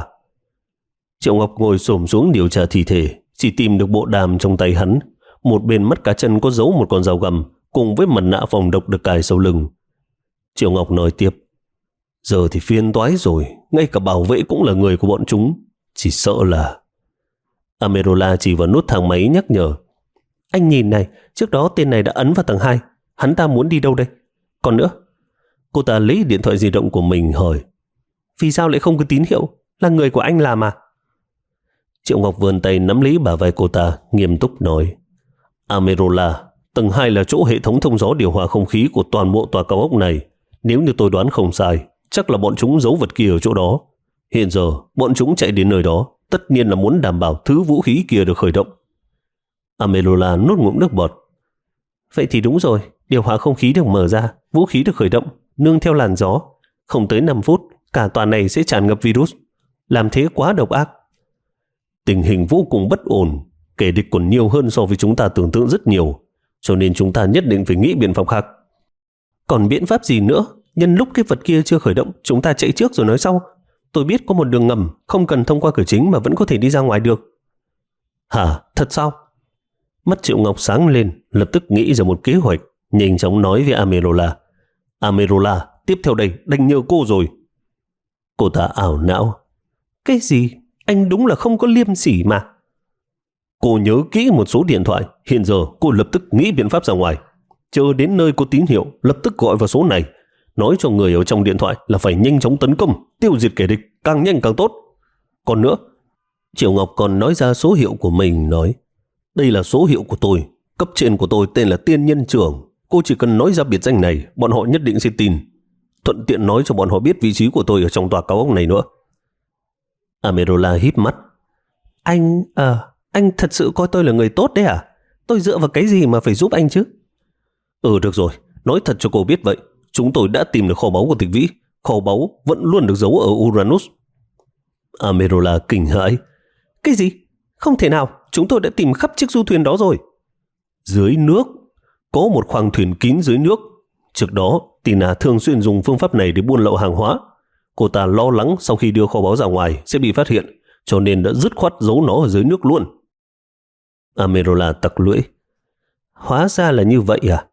Triệu Ngọc ngồi xổm xuống điều tra thi thể, chỉ tìm được bộ đàm trong tay hắn. Một bên mắt cá chân có giấu một con dao găm, cùng với mặt nạ phòng độc được cài sau lưng. Triệu Ngọc nói tiếp. Giờ thì phiền toái rồi, ngay cả bảo vệ cũng là người của bọn chúng. Chỉ sợ là... Amendola chỉ vào nút thang máy nhắc nhở. Anh nhìn này, trước đó tên này đã ấn vào tầng hai. Hắn ta muốn đi đâu đây? Còn nữa, cô ta lấy điện thoại di động của mình hỏi. Vì sao lại không có tín hiệu? Là người của anh làm à? Triệu Ngọc vươn tay nắm lấy bả vai cô ta, nghiêm túc nói. Amendola, tầng hai là chỗ hệ thống thông gió điều hòa không khí của toàn bộ tòa cao ốc này. Nếu như tôi đoán không sai, chắc là bọn chúng giấu vật kia ở chỗ đó. Hiện giờ, bọn chúng chạy đến nơi đó, tất nhiên là muốn đảm bảo thứ vũ khí kia được khởi động. Amendola nuốt ngụm nước bọt. Vậy thì đúng rồi, điều hòa không khí được mở ra, vũ khí được khởi động, nương theo làn gió. Không tới năm phút, cả tòa này sẽ tràn ngập virus. Làm thế quá độc ác. Tình hình vô cùng bất ổn, kẻ địch còn nhiều hơn so với chúng ta tưởng tượng rất nhiều, cho nên chúng ta nhất định phải nghĩ biện pháp khác. Còn biện pháp gì nữa? Nhân lúc cái vật kia chưa khởi động, chúng ta chạy trước rồi nói sau. Tôi biết có một đường ngầm, không cần thông qua cửa chính mà vẫn có thể đi ra ngoài được. Hả? Thật sao? Mắt Triệu Ngọc sáng lên, lập tức nghĩ ra một kế hoạch, nhanh chóng nói với Amendola. Amendola, tiếp theo đây, đành nhờ cô rồi. Cô ta ảo não. Cái gì? Anh đúng là không có liêm sỉ mà. Cô nhớ kỹ một số điện thoại, hiện giờ cô lập tức nghĩ biện pháp ra ngoài. Chờ đến nơi có tín hiệu, lập tức gọi vào số này. Nói cho người ở trong điện thoại là phải nhanh chóng tấn công, tiêu diệt kẻ địch, càng nhanh càng tốt. Còn nữa, Triệu Ngọc còn nói ra số hiệu của mình, nói. Đây là số hiệu của tôi, cấp trên của tôi tên là Tiên Nhân Trưởng. Cô chỉ cần nói ra biệt danh này, bọn họ nhất định sẽ tin. Thuận tiện nói cho bọn họ biết vị trí của tôi ở trong tòa cao ốc này nữa. Amendola híp mắt. Anh, à, anh thật sự coi tôi là người tốt đấy à? Tôi dựa vào cái gì mà phải giúp anh chứ? Ừ được rồi, nói thật cho cô biết vậy. Chúng tôi đã tìm được kho báu của Tịch Vĩ. Kho báu vẫn luôn được giấu ở Uranus. Amendola kinh hãi. Cái gì? Không thể nào, chúng tôi đã tìm khắp chiếc du thuyền đó rồi. Dưới nước? Có một khoang thuyền kín dưới nước. Trước đó, Tina thường xuyên dùng phương pháp này để buôn lậu hàng hóa. Cô ta lo lắng sau khi đưa kho báu ra ngoài sẽ bị phát hiện, cho nên đã dứt khoát giấu nó ở dưới nước luôn. Amendola tặc lưỡi. Hóa ra là như vậy à?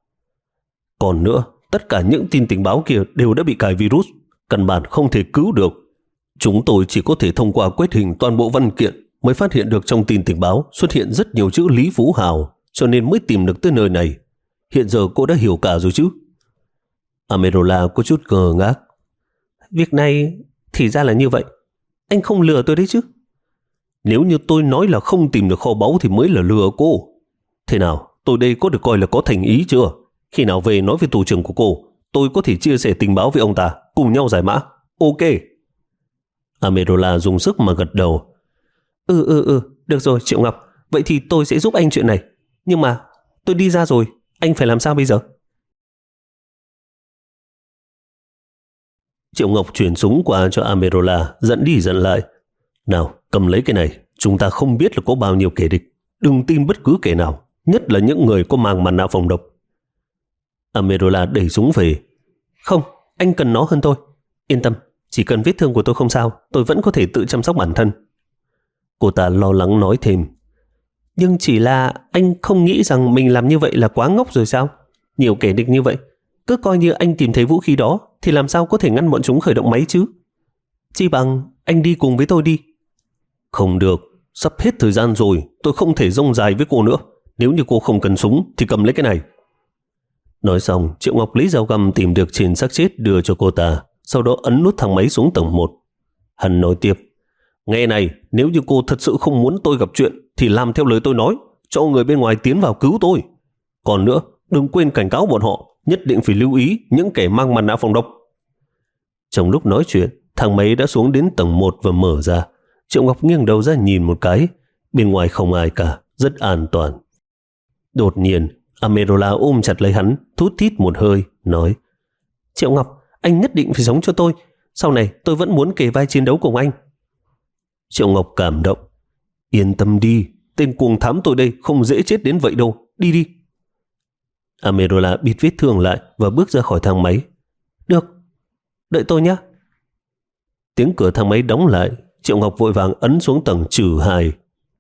Còn nữa, tất cả những tin tình báo kia đều đã bị cài virus, căn bản không thể cứu được. Chúng tôi chỉ có thể thông qua quét hình toàn bộ văn kiện mới phát hiện được trong tin tình báo xuất hiện rất nhiều chữ Lý Phú Hào, cho nên mới tìm được tới nơi này. Hiện giờ cô đã hiểu cả rồi chứ? Amerola có chút ngờ ngác. Việc này thì ra là như vậy. Anh không lừa tôi đấy chứ? Nếu như tôi nói là không tìm được kho báu thì mới là lừa cô. Thế nào, tôi đây có được coi là có thành ý chưa? Khi nào về nói với tù trưởng của cô, tôi có thể chia sẻ tình báo với ông ta, cùng nhau giải mã. Ok. Amerola dùng sức mà gật đầu. Ừ ừ ừ, được rồi Triệu Ngọc, vậy thì tôi sẽ giúp anh chuyện này. Nhưng mà tôi đi ra rồi, anh phải làm sao bây giờ? Triệu Ngọc chuyển súng qua cho Amerola, dẫn đi dẫn lại. Nào, cầm lấy cái này, chúng ta không biết là có bao nhiêu kẻ địch. Đừng tin bất cứ kẻ nào, nhất là những người có mang mặt nạ phòng độc. Amerola đẩy súng về. Không, anh cần nó hơn tôi. Yên tâm, chỉ cần vết thương của tôi không sao, tôi vẫn có thể tự chăm sóc bản thân. Cô ta lo lắng nói thêm. Nhưng chỉ là anh không nghĩ rằng mình làm như vậy là quá ngốc rồi sao? Nhiều kẻ địch như vậy, cứ coi như anh tìm thấy vũ khí đó thì làm sao có thể ngăn bọn chúng khởi động máy chứ? Chi bằng anh đi cùng với tôi đi. Không được, sắp hết thời gian rồi, tôi không thể rông dài với cô nữa. Nếu như cô không cần súng thì cầm lấy cái này. Nói xong, Triệu Ngọc lấy dao găm tìm được trên xác chết đưa cho cô ta, sau đó ấn nút thang máy xuống tầng một. Hắn nói tiếp. Nghe này, nếu như cô thật sự không muốn tôi gặp chuyện thì làm theo lời tôi nói, cho người bên ngoài tiến vào cứu tôi. Còn nữa, đừng quên cảnh cáo bọn họ, nhất định phải lưu ý những kẻ mang mặt nạ phòng độc. Trong lúc nói chuyện, thang máy đã xuống đến tầng một và mở ra. Triệu Ngọc nghiêng đầu ra nhìn một cái, bên ngoài không ai cả, rất an toàn. Đột nhiên, Amerola ôm chặt lấy hắn, thút thít một hơi, nói. Triệu Ngọc, anh nhất định phải sống cho tôi. Sau này tôi vẫn muốn kề vai chiến đấu cùng anh. Triệu Ngọc cảm động. Yên tâm đi, tên cuồng thám tôi đây không dễ chết đến vậy đâu. Đi đi. Amerola bịt vết thương lại và bước ra khỏi thang máy. Được, đợi tôi nhé. Tiếng cửa thang máy đóng lại, Triệu Ngọc vội vàng ấn xuống tầng trừ hai.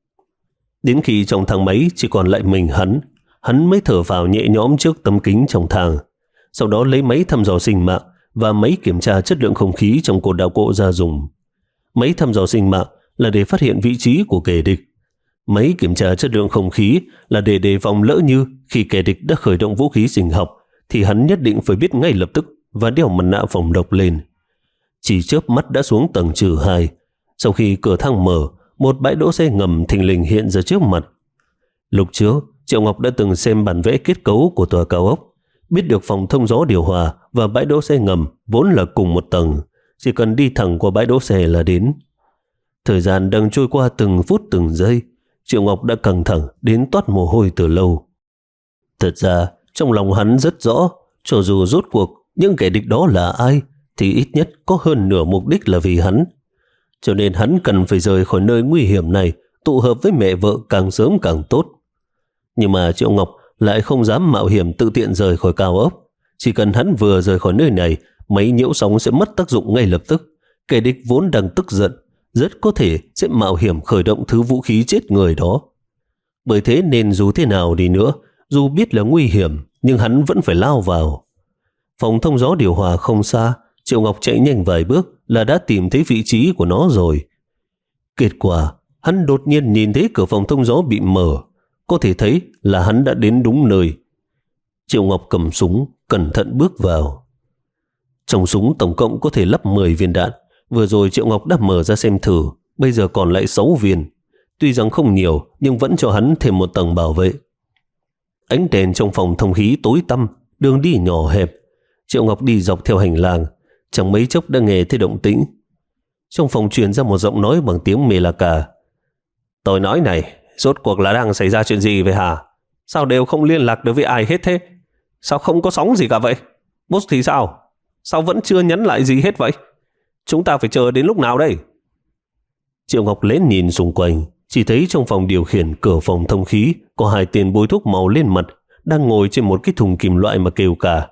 Đến khi trong thang máy chỉ còn lại mình hắn, hắn mới thở vào nhẹ nhõm trước tấm kính trong thang. Sau đó lấy máy thăm dò sinh mạng và máy kiểm tra chất lượng không khí trong cột đạo cộ ra dùng. Máy thăm dò sinh mạng là để phát hiện vị trí của kẻ địch. Máy kiểm tra chất lượng không khí là để đề phòng lỡ như khi kẻ địch đã khởi động vũ khí sinh học thì hắn nhất định phải biết ngay lập tức và đeo mặt nạ phòng độc lên. Chỉ chớp mắt đã xuống tầng trừ hai. Sau khi cửa thang mở, một bãi đỗ xe ngầm thình lình hiện ra trước mặt. Lúc trước, Triệu Ngọc đã từng xem bản vẽ kết cấu của tòa cao ốc, biết được phòng thông gió điều hòa và bãi đỗ xe ngầm vốn là cùng một tầng, chỉ cần đi thẳng qua bãi đỗ xe là đến. Thời gian đang trôi qua từng phút từng giây, Triệu Ngọc đã căng thẳng đến toát mồ hôi từ lâu. Thật ra, trong lòng hắn rất rõ, cho dù rốt cuộc những kẻ địch đó là ai, thì ít nhất có hơn nửa mục đích là vì hắn. Cho nên hắn cần phải rời khỏi nơi nguy hiểm này, tụ hợp với mẹ vợ càng sớm càng tốt. Nhưng mà Triệu Ngọc lại không dám mạo hiểm tự tiện rời khỏi cao ốc. Chỉ cần hắn vừa rời khỏi nơi này, máy nhiễu sóng sẽ mất tác dụng ngay lập tức. Kẻ địch vốn đang tức giận, rất có thể sẽ mạo hiểm khởi động thứ vũ khí chết người đó. Bởi thế nên dù thế nào đi nữa, dù biết là nguy hiểm, nhưng hắn vẫn phải lao vào. Phòng thông gió điều hòa không xa, Triệu Ngọc chạy nhanh vài bước là đã tìm thấy vị trí của nó rồi. Kết quả, hắn đột nhiên nhìn thấy cửa phòng thông gió bị mở, có thể thấy là hắn đã đến đúng nơi. Triệu Ngọc cầm súng, cẩn thận bước vào. Trong súng tổng cộng có thể lắp mười viên đạn. Vừa rồi Triệu Ngọc đã mở ra xem thử, bây giờ còn lại sáu viên. Tuy rằng không nhiều, nhưng vẫn cho hắn thêm một tầng bảo vệ. Ánh đèn trong phòng thông khí tối tăm, đường đi nhỏ hẹp. Triệu Ngọc đi dọc theo hành lang, chẳng mấy chốc đã nghe thấy động tĩnh. Trong phòng truyền ra một giọng nói bằng tiếng Melaka. Tôi nói này, rốt cuộc là đang xảy ra chuyện gì vậy hả? Sao đều không liên lạc được với ai hết thế? Sao không có sóng gì cả vậy? Boss thì sao? Sao vẫn chưa nhắn lại gì hết vậy? Chúng ta phải chờ đến lúc nào đây? Triệu Ngọc lén nhìn xung quanh, chỉ thấy trong phòng điều khiển cửa phòng thông khí có hai tên bôi thuốc màu lên mặt đang ngồi trên một cái thùng kim loại mà kêu cả.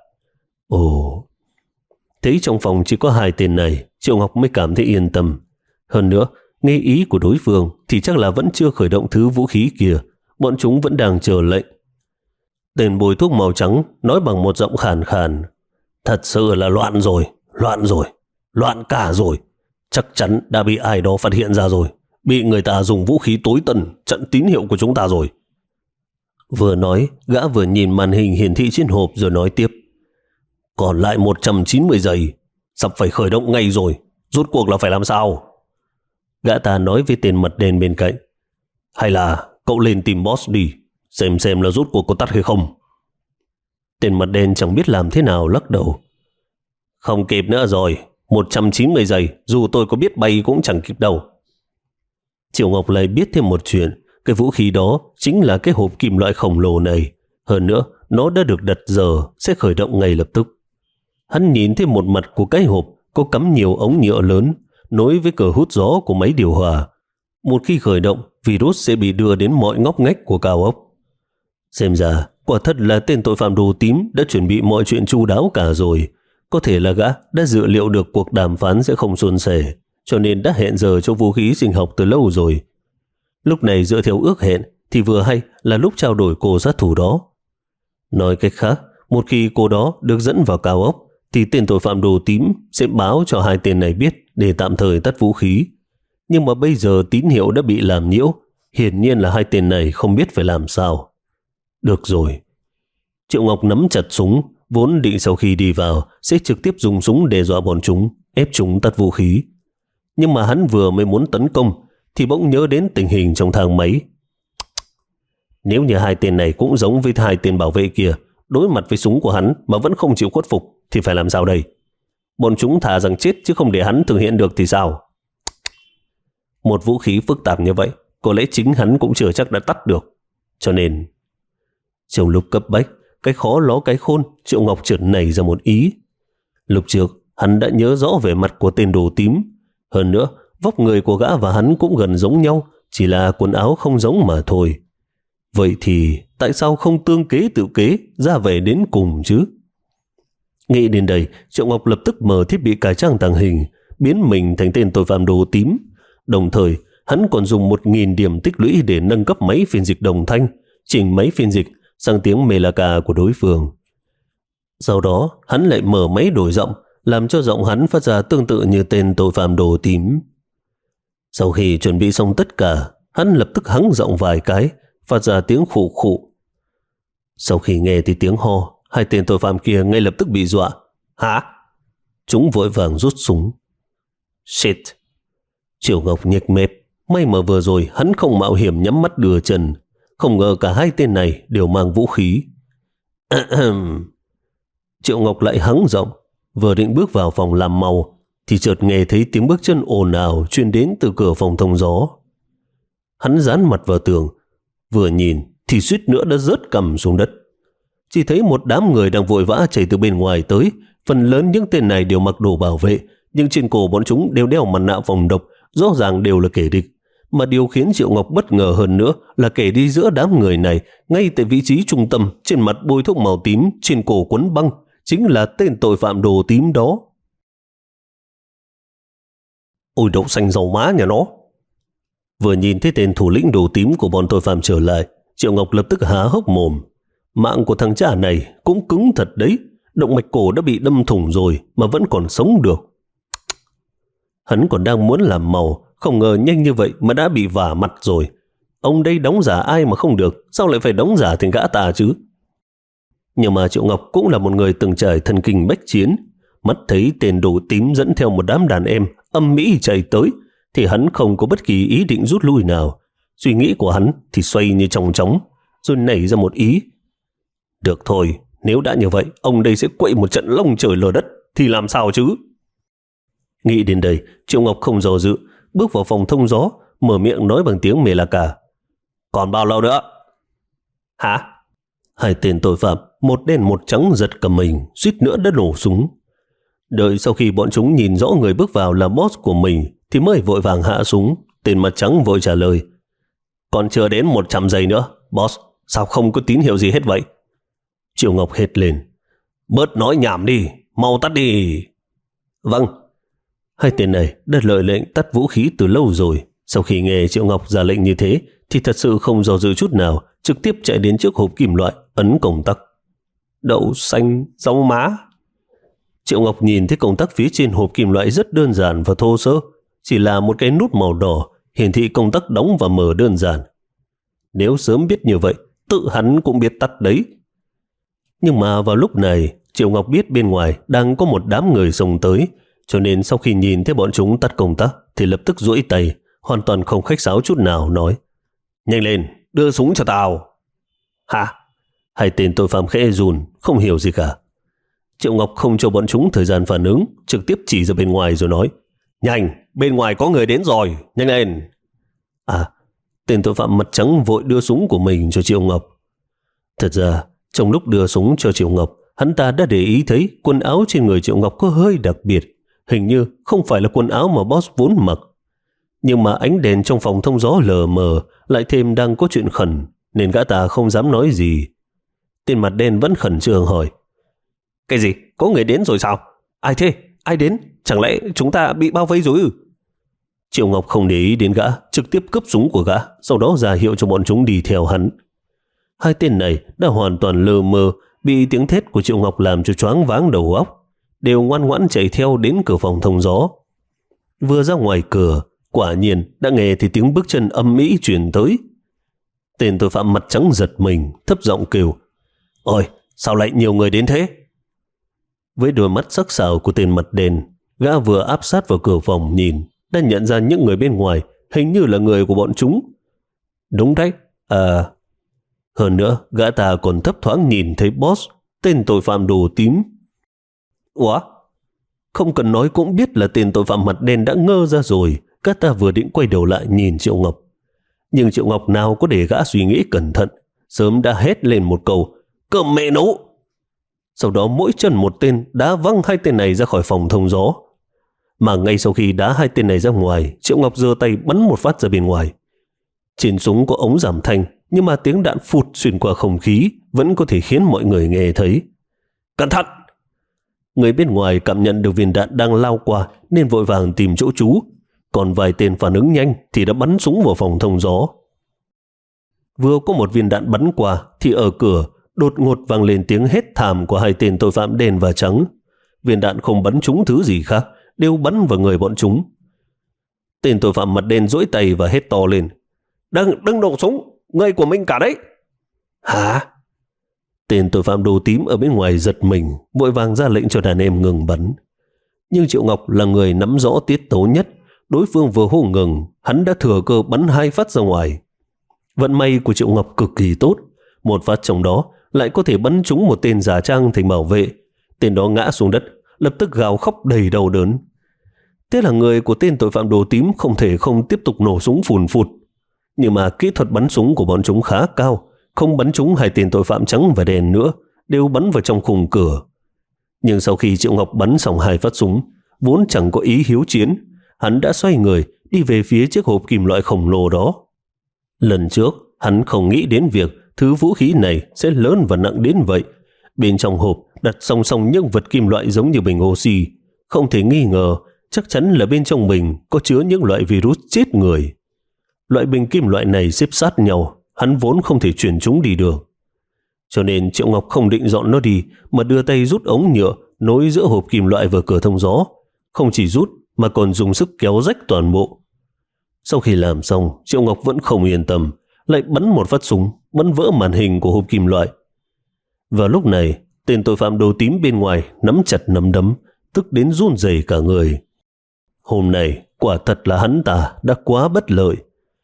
Ồ, thấy trong phòng chỉ có hai tên này, Triệu Ngọc mới cảm thấy yên tâm. Hơn nữa, nghe ý của đối phương thì chắc là vẫn chưa khởi động thứ vũ khí kia, bọn chúng vẫn đang chờ lệnh. Tên bôi thuốc màu trắng nói bằng một giọng khàn khàn. Thật sự là loạn rồi, loạn rồi, loạn cả rồi. Chắc chắn đã bị ai đó phát hiện ra rồi, bị người ta dùng vũ khí tối tân chặn tín hiệu của chúng ta rồi. Vừa nói, gã vừa nhìn màn hình hiển thị trên hộp rồi nói tiếp. Còn lại một trăm chín mươi giây, sắp phải khởi động ngay rồi, rốt cuộc là phải làm sao? Gã ta nói với tên mặt đen bên cạnh. Hay là cậu lên tìm boss đi, xem xem là rốt cuộc có tắt hay không. Tên mặt đen chẳng biết làm thế nào lắc đầu. Không kịp nữa rồi, một trăm chín mươi giây, dù tôi có biết bay cũng chẳng kịp đâu. Triệu Ngọc lại biết thêm một chuyện, cái vũ khí đó chính là cái hộp kim loại khổng lồ này. Hơn nữa, nó đã được đặt giờ, sẽ khởi động ngay lập tức. Hắn nhìn thấy một mặt của cái hộp có cắm nhiều ống nhựa lớn, nối với cửa hút gió của máy điều hòa. Một khi khởi động, virus sẽ bị đưa đến mọi ngóc ngách của cao ốc. Xem ra, quả thật là tên tội phạm đồ tím đã chuẩn bị mọi chuyện chu đáo cả rồi. Có thể là gã đã dự liệu được cuộc đàm phán sẽ không suôn sẻ, cho nên đã hẹn giờ cho vũ khí sinh học từ lâu rồi. Lúc này dựa theo ước hẹn thì vừa hay là lúc trao đổi cô sát thủ đó. Nói cách khác, một khi cô đó được dẫn vào cao ốc thì tên tội phạm đồ tím sẽ báo cho hai tên này biết để tạm thời tắt vũ khí. Nhưng mà bây giờ tín hiệu đã bị làm nhiễu, hiển nhiên là hai tên này không biết phải làm sao. Được rồi. Triệu Ngọc nắm chặt súng, vốn định sau khi đi vào sẽ trực tiếp dùng súng đe dọa bọn chúng, ép chúng tắt vũ khí. Nhưng mà hắn vừa mới muốn tấn công thì bỗng nhớ đến tình hình trong thang máy. Nếu như hai tên này cũng giống với hai tên bảo vệ kia, đối mặt với súng của hắn mà vẫn không chịu khuất phục thì phải làm sao đây? Bọn chúng thà rằng chết chứ không để hắn thực hiện được thì sao? Một vũ khí phức tạp như vậy, có lẽ chính hắn cũng chưa chắc đã tắt được. Cho nên, trong lúc cấp bách, cái khó ló cái khôn, Triệu Ngọc chợt nảy ra một ý. Lúc trước, hắn đã nhớ rõ vẻ mặt của tên đồ tím. Hơn nữa, vóc người của gã và hắn cũng gần giống nhau, chỉ là quần áo không giống mà thôi. Vậy thì tại sao không tương kế tự kế ra về đến cùng chứ? Nghĩ đến đây, Triệu Ngọc lập tức mở thiết bị cải trang tàng hình, biến mình thành tên tội phạm đồ tím. Đồng thời, hắn còn dùng một nghìn điểm tích lũy để nâng cấp máy phiên dịch đồng thanh, chỉnh máy phiên dịch sang tiếng Melaka của đối phương. Sau đó, hắn lại mở máy đổi giọng, làm cho giọng hắn phát ra tương tự như tên tội phạm đồ tím. Sau khi chuẩn bị xong tất cả, hắn lập tức hắng giọng vài cái, phát ra tiếng khụ khụ. Sau khi nghe thấy tiếng ho, hai tên tội phạm kia ngay lập tức bị dọa. Hả? Chúng vội vàng rút súng. Shit! Triệu Ngọc nhếch mép. May mà vừa rồi hắn không mạo hiểm nhắm mắt đưa chân. Không ngờ cả hai tên này đều mang vũ khí. Triệu Ngọc lại hắng giọng, vừa định bước vào phòng làm màu thì chợt nghe thấy tiếng bước chân ồn ào truyền đến từ cửa phòng thông gió. Hắn dán mặt vào tường, vừa nhìn thì suýt nữa đã rớt cằm xuống đất. Chỉ thấy một đám người đang vội vã chạy từ bên ngoài tới. Phần lớn những tên này đều mặc đồ bảo vệ, nhưng trên cổ bọn chúng đều đeo mặt nạ phòng độc, rõ ràng đều là kẻ địch. Mà điều khiến Triệu Ngọc bất ngờ hơn nữa là kẻ đi giữa đám người này, ngay tại vị trí trung tâm, trên mặt bôi thuốc màu tím, trên cổ quấn băng, chính là tên tội phạm đồ tím đó. Ôi đậu xanh dầu má nhà nó! Vừa nhìn thấy tên thủ lĩnh đồ tím của bọn tội phạm trở lại, Triệu Ngọc lập tức há hốc mồm. Mạng của thằng cha này cũng cứng thật đấy, động mạch cổ đã bị đâm thủng rồi mà vẫn còn sống được. Hắn còn đang muốn làm màu, không ngờ nhanh như vậy mà đã bị vả mặt rồi. Ông đây đóng giả ai mà không được, sao lại phải đóng giả thành gã tà chứ? Nhưng mà Triệu Ngọc cũng là một người từng trải thần kinh bách chiến. Mắt thấy tên đồ tím dẫn theo một đám đàn em âm mỹ chạy tới, thì hắn không có bất kỳ ý định rút lui nào. Suy nghĩ của hắn thì xoay như chong chóng, rồi nảy ra một ý. Được thôi, nếu đã như vậy, ông đây sẽ quậy một trận long trời lở đất, thì làm sao chứ? Nghĩ đến đây, Triệu Ngọc không do dự, bước vào phòng thông gió, mở miệng nói bằng tiếng Melaka. Còn bao lâu nữa? Hả? Hai tên tội phạm, một đen một trắng giật cả mình, suýt nữa đã nổ súng. Đợi sau khi bọn chúng nhìn rõ người bước vào là boss của mình, thì mới vội vàng hạ súng. Tên mặt trắng vội trả lời. Còn chưa đến một trăm giây nữa, boss, sao không có tín hiệu gì hết vậy? Triệu Ngọc hét lên. Bớt nói nhảm đi, mau tắt đi. Vâng. Hai tên này đã lợi lệnh tắt vũ khí từ lâu rồi. Sau khi nghe Triệu Ngọc ra lệnh như thế thì thật sự không do dự chút nào, trực tiếp chạy đến trước hộp kim loại, ấn công tắc. Đậu xanh rau má. Triệu Ngọc nhìn thấy công tắc phía trên hộp kim loại rất đơn giản và thô sơ, chỉ là một cái nút màu đỏ hiển thị công tắc đóng và mở đơn giản. Nếu sớm biết như vậy, tự hắn cũng biết tắt đấy. Nhưng mà vào lúc này, Triệu Ngọc biết bên ngoài đang có một đám người xông tới, cho nên sau khi nhìn thấy bọn chúng tắt công tắc thì lập tức duỗi tay, hoàn toàn không khách sáo chút nào, nói: Nhanh lên, đưa súng cho tao. Hả? Hai tên tội phạm khẽ run, không hiểu gì cả. Triệu Ngọc không cho bọn chúng thời gian phản ứng, trực tiếp chỉ ra bên ngoài rồi nói: Nhanh, bên ngoài có người đến rồi, nhanh lên. À, tên tội phạm mặt trắng vội đưa súng của mình cho Triệu Ngọc. Thật ra, trong lúc đưa súng cho Triệu Ngọc, hắn ta đã để ý thấy quần áo trên người Triệu Ngọc có hơi đặc biệt, hình như không phải là quần áo mà boss vốn mặc. Nhưng mà ánh đèn trong phòng thông gió lờ mờ, lại thêm đang có chuyện khẩn, nên gã ta không dám nói gì. Tên mặt đen vẫn khẩn trương hỏi: Cái gì? Có người đến rồi sao? Ai thế? Ai đến? Chẳng lẽ chúng ta bị bao vây rồi ư? Triệu Ngọc không để ý đến gã, trực tiếp cướp súng của gã, sau đó ra hiệu cho bọn chúng đi theo hắn. Hai tên này đã hoàn toàn lờ mờ, bị tiếng thét của Triệu Ngọc làm cho choáng váng đầu óc, đều ngoan ngoãn chạy theo đến cửa phòng thông gió. Vừa ra ngoài cửa, quả nhiên đã nghe thì tiếng bước chân âm ĩ truyền tới. Tên tội phạm mặt trắng giật mình, thấp giọng kêu: Ôi, sao lại nhiều người đến thế? Với đôi mắt sắc sảo của tên mặt đen, gã vừa áp sát vào cửa phòng nhìn, đã nhận ra những người bên ngoài hình như là người của bọn chúng. Đúng đấy, à... Hơn nữa, gã ta còn thấp thoáng nhìn thấy boss, tên tội phạm đồ tím. Ủa? Không cần nói cũng biết là tên tội phạm mặt đen đã ngơ ra rồi. Gã ta vừa định quay đầu lại nhìn Triệu Ngọc. Nhưng Triệu Ngọc nào có để gã suy nghĩ cẩn thận, sớm đã hét lên một câu: Cơm mẹ nấu! Sau đó mỗi chân một tên đá văng hai tên này ra khỏi phòng thông gió. Mà ngay sau khi đá hai tên này ra ngoài, Triệu Ngọc giơ tay bắn một phát ra bên ngoài. Trên súng có ống giảm thanh, nhưng mà tiếng đạn phụt xuyên qua không khí vẫn có thể khiến mọi người nghe thấy. Cẩn thận! Người bên ngoài cảm nhận được viên đạn đang lao qua nên vội vàng tìm chỗ trú, còn vài tên phản ứng nhanh thì đã bắn súng vào phòng thông gió. Vừa có một viên đạn bắn qua thì ở cửa đột ngột vang lên tiếng hét thảm của hai tên tội phạm đen và trắng. Viên đạn không bắn trúng thứ gì khác, đều bắn vào người bọn chúng. Tên tội phạm mặt đen duỗi tay và hét to lên: Đừng, đừng nổ súng, người của mình cả đấy. Hả? Tên tội phạm đồ tím ở bên ngoài giật mình, vội vàng ra lệnh cho đàn em ngừng bắn. Nhưng Triệu Ngọc là người nắm rõ tiết tấu nhất, đối phương vừa hô ngừng, hắn đã thừa cơ bắn hai phát ra ngoài. Vận may của Triệu Ngọc cực kỳ tốt, một phát trong đó lại có thể bắn trúng một tên giả trang thành bảo vệ. Tên đó ngã xuống đất, lập tức gào khóc đầy đau đớn. Thế là người của tên tội phạm đồ tím không thể không tiếp tục nổ súng phùn phụt. Nhưng mà kỹ thuật bắn súng của bọn chúng khá cao, không bắn trúng hai tên tội phạm trắng và đen nữa, đều bắn vào trong khung cửa. Nhưng sau khi Triệu Ngọc bắn xong hai phát súng, vốn chẳng có ý hiếu chiến, hắn đã xoay người đi về phía chiếc hộp kim loại khổng lồ đó. Lần trước, hắn không nghĩ đến việc thứ vũ khí này sẽ lớn và nặng đến vậy. Bên trong hộp đặt song song những vật kim loại giống như bình oxy. Không thể nghi ngờ, chắc chắn là bên trong bình có chứa những loại virus chết người. Loại bình kim loại này xếp sát nhau, hắn vốn không thể chuyển chúng đi được. Cho nên Triệu Ngọc không định dọn nó đi, mà đưa tay rút ống nhựa nối giữa hộp kim loại và cửa thông gió. Không chỉ rút mà còn dùng sức kéo rách toàn bộ. Sau khi làm xong, Triệu Ngọc vẫn không yên tâm, lại bắn một phát súng, bắn vỡ màn hình của hộp kim loại. Vào lúc này, tên tội phạm đồ tím bên ngoài nắm chặt nắm đấm, tức đến run rẩy cả người. Hôm nay, quả thật là hắn ta đã quá bất lợi.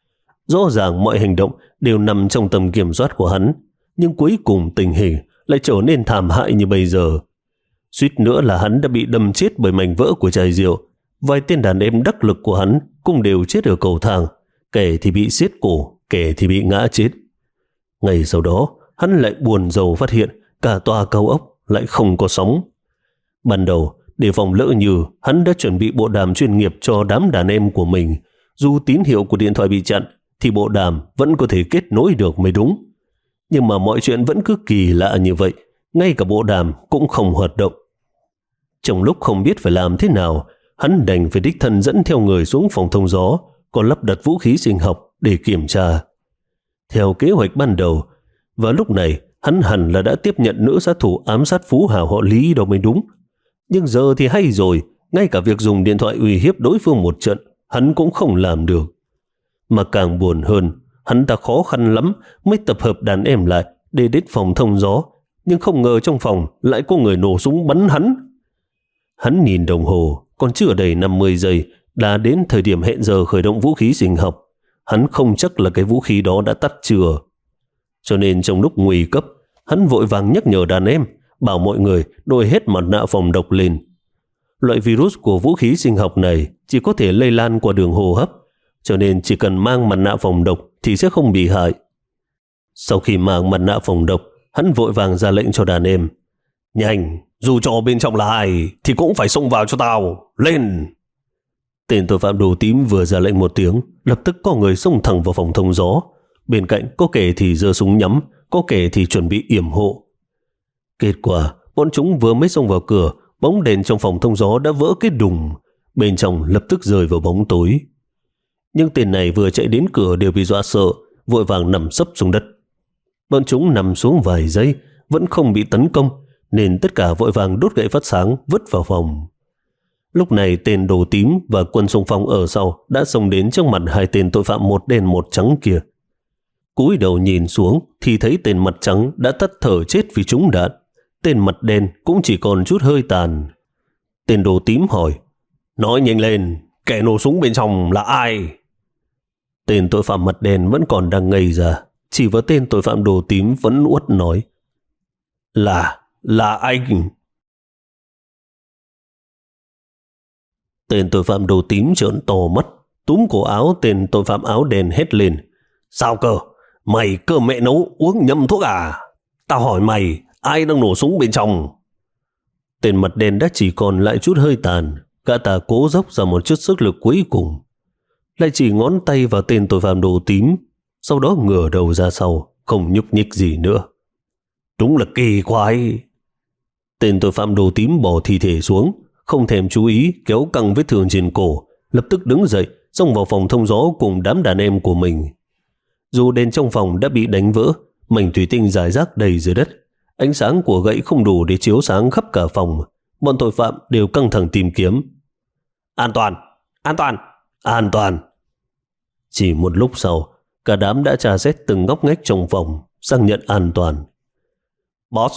Rõ ràng mọi hành động đều nằm trong tầm kiểm soát của hắn, nhưng cuối cùng tình hình lại trở nên thảm hại như bây giờ. Suýt nữa là hắn đã bị đâm chết bởi mảnh vỡ của chai rượu. Vài tên đàn em đắc lực của hắn cũng đều chết ở cầu thang, kẻ thì bị siết cổ, kẻ thì bị ngã chết. Ngày sau đó, hắn lại buồn rầu phát hiện cả tòa cao ốc lại không có sóng. Ban đầu, để phòng lỡ như, hắn đã chuẩn bị bộ đàm chuyên nghiệp cho đám đàn em của mình. Dù tín hiệu của điện thoại bị chặn, thì bộ đàm vẫn có thể kết nối được mới đúng. Nhưng mà mọi chuyện vẫn cứ kỳ lạ như vậy, ngay cả bộ đàm cũng không hoạt động. Trong lúc không biết phải làm thế nào, hắn đành phải đích thân dẫn theo người xuống phòng thông gió, còn lắp đặt vũ khí sinh học để kiểm tra. Theo kế hoạch ban đầu, và lúc này hắn hẳn là đã tiếp nhận nữ sát thủ ám sát phú hào họ Lý đâu mới đúng. Nhưng giờ thì hay rồi, ngay cả việc dùng điện thoại uy hiếp đối phương một trận, hắn cũng không làm được. Mà càng buồn hơn, hắn ta khó khăn lắm mới tập hợp đàn em lại để đến phòng thông gió, nhưng không ngờ trong phòng lại có người nổ súng bắn hắn. Hắn nhìn đồng hồ, còn chưa đầy năm mươi giây đã đến thời điểm hẹn giờ khởi động vũ khí sinh học. Hắn không chắc là cái vũ khí đó đã tắt chưa. Cho nên trong lúc nguy cấp, hắn vội vàng nhắc nhở đàn em, bảo mọi người đội hết mặt nạ phòng độc lên. Loại virus của vũ khí sinh học này chỉ có thể lây lan qua đường hô hấp, cho nên chỉ cần mang mặt nạ phòng độc thì sẽ không bị hại. Sau khi mang mặt nạ phòng độc, hắn vội vàng ra lệnh cho đàn em. Nhanh, dù cho bên trong là ai thì cũng phải xông vào cho tao, lên! Tên tội phạm đồ tím vừa ra lệnh một tiếng, lập tức có người xông thẳng vào phòng thông gió. Bên cạnh có kẻ thì giơ súng nhắm, có kẻ thì chuẩn bị yểm hộ. Kết quả, bọn chúng vừa mới xông vào cửa, bóng đèn trong phòng thông gió đã vỡ cái đùng. Bên trong lập tức rơi vào bóng tối. Nhưng tên này vừa chạy đến cửa đều bị dọa sợ, vội vàng nằm sấp xuống đất. Bọn chúng nằm xuống vài giây, vẫn không bị tấn công, nên tất cả vội vàng đốt gậy phát sáng vứt vào phòng. Lúc này tên đồ tím và quân xung phong ở sau đã xông đến trước mặt hai tên tội phạm một đen một trắng kia. Cúi đầu nhìn xuống thì thấy tên mặt trắng đã tắt thở chết vì trúng đạn. Tên mặt đen cũng chỉ còn chút hơi tàn. Tên đồ tím hỏi, nói nhanh lên, kẻ nổ súng bên trong là ai? Tên tội phạm mặt đen vẫn còn đang ngây ra, chỉ vào tên tội phạm đồ tím vẫn uất nói, Là, là anh. Tên tội phạm đồ tím trợn to mắt, túm cổ áo tên tội phạm áo đen hét lên, sao cơ? Mày cơ mẹ nấu uống nhầm thuốc à? Tao hỏi mày, ai đang nổ súng bên trong? Tên mặt đen đã chỉ còn lại chút hơi tàn, gã ta cố dốc ra một chút sức lực cuối cùng, lại chỉ ngón tay vào tên tội phạm đồ tím, sau đó ngửa đầu ra sau, không nhúc nhích gì nữa. Đúng là kỳ quái. Tên tội phạm đồ tím bỏ thi thể xuống, không thèm chú ý kéo căng vết thương trên cổ, lập tức đứng dậy xông vào phòng thông gió cùng đám đàn em của mình. Dù đèn trong phòng đã bị đánh vỡ, mảnh thủy tinh rải rác đầy dưới đất, ánh sáng của gậy không đủ để chiếu sáng khắp cả phòng. Bọn tội phạm đều căng thẳng tìm kiếm. An toàn, an toàn, an toàn. Chỉ một lúc sau, cả đám đã tra xét từng ngóc ngách trong phòng, xác nhận an toàn. Boss.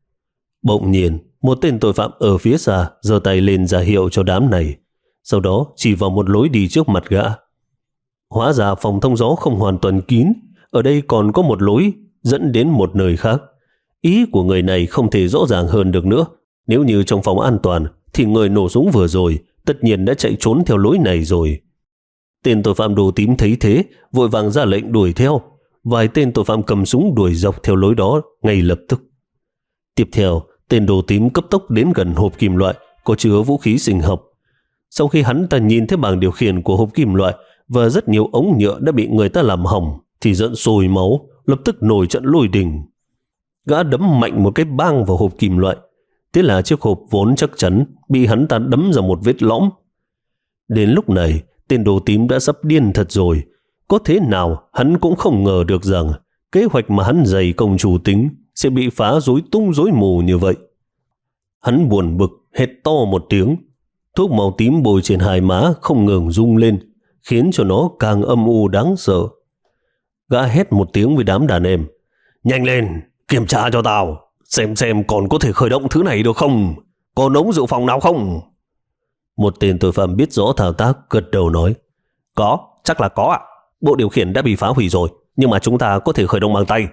Bỗng nhiên, một tên tội phạm ở phía xa giơ tay lên ra hiệu cho đám này, sau đó chỉ vào một lối đi trước mặt gã. Hóa ra phòng thông gió không hoàn toàn kín, ở đây còn có một lối dẫn đến một nơi khác. Ý của người này không thể rõ ràng hơn được nữa. Nếu như trong phòng an toàn thì người nổ súng vừa rồi tất nhiên đã chạy trốn theo lối này rồi. Tên tội phạm đồ tím thấy thế, vội vàng ra lệnh đuổi theo. Vài tên tội phạm cầm súng đuổi dọc theo lối đó ngay lập tức. Tiếp theo, tên đồ tím cấp tốc đến gần hộp kim loại có chứa vũ khí sinh học. Sau khi hắn ta nhìn thấy bảng điều khiển của hộp kim loại và rất nhiều ống nhựa đã bị người ta làm hỏng thì giận sôi máu, lập tức nổi trận lôi đình. Gã đấm mạnh một cái bang vào hộp kim loại. Thế là chiếc hộp vốn chắc chắn bị hắn ta đấm ra một vết lõm. Đến lúc này, tên đồ tím đã sắp điên thật rồi. Có thế nào hắn cũng không ngờ được rằng kế hoạch mà hắn dày công chủ tính sẽ bị phá rối tung rối mù như vậy. Hắn buồn bực hét to một tiếng. Thuốc màu tím bôi trên hai má không ngừng rung lên, khiến cho nó càng âm u đáng sợ. Gã hét một tiếng với đám đàn em, nhanh lên, kiểm tra cho tao, xem xem còn có thể khởi động thứ này được không, còn ống dự phòng nào không? Một tên tội phạm biết rõ thao tác gật đầu nói, có, chắc là có ạ. Bộ điều khiển đã bị phá hủy rồi, nhưng mà chúng ta có thể khởi động bằng tay.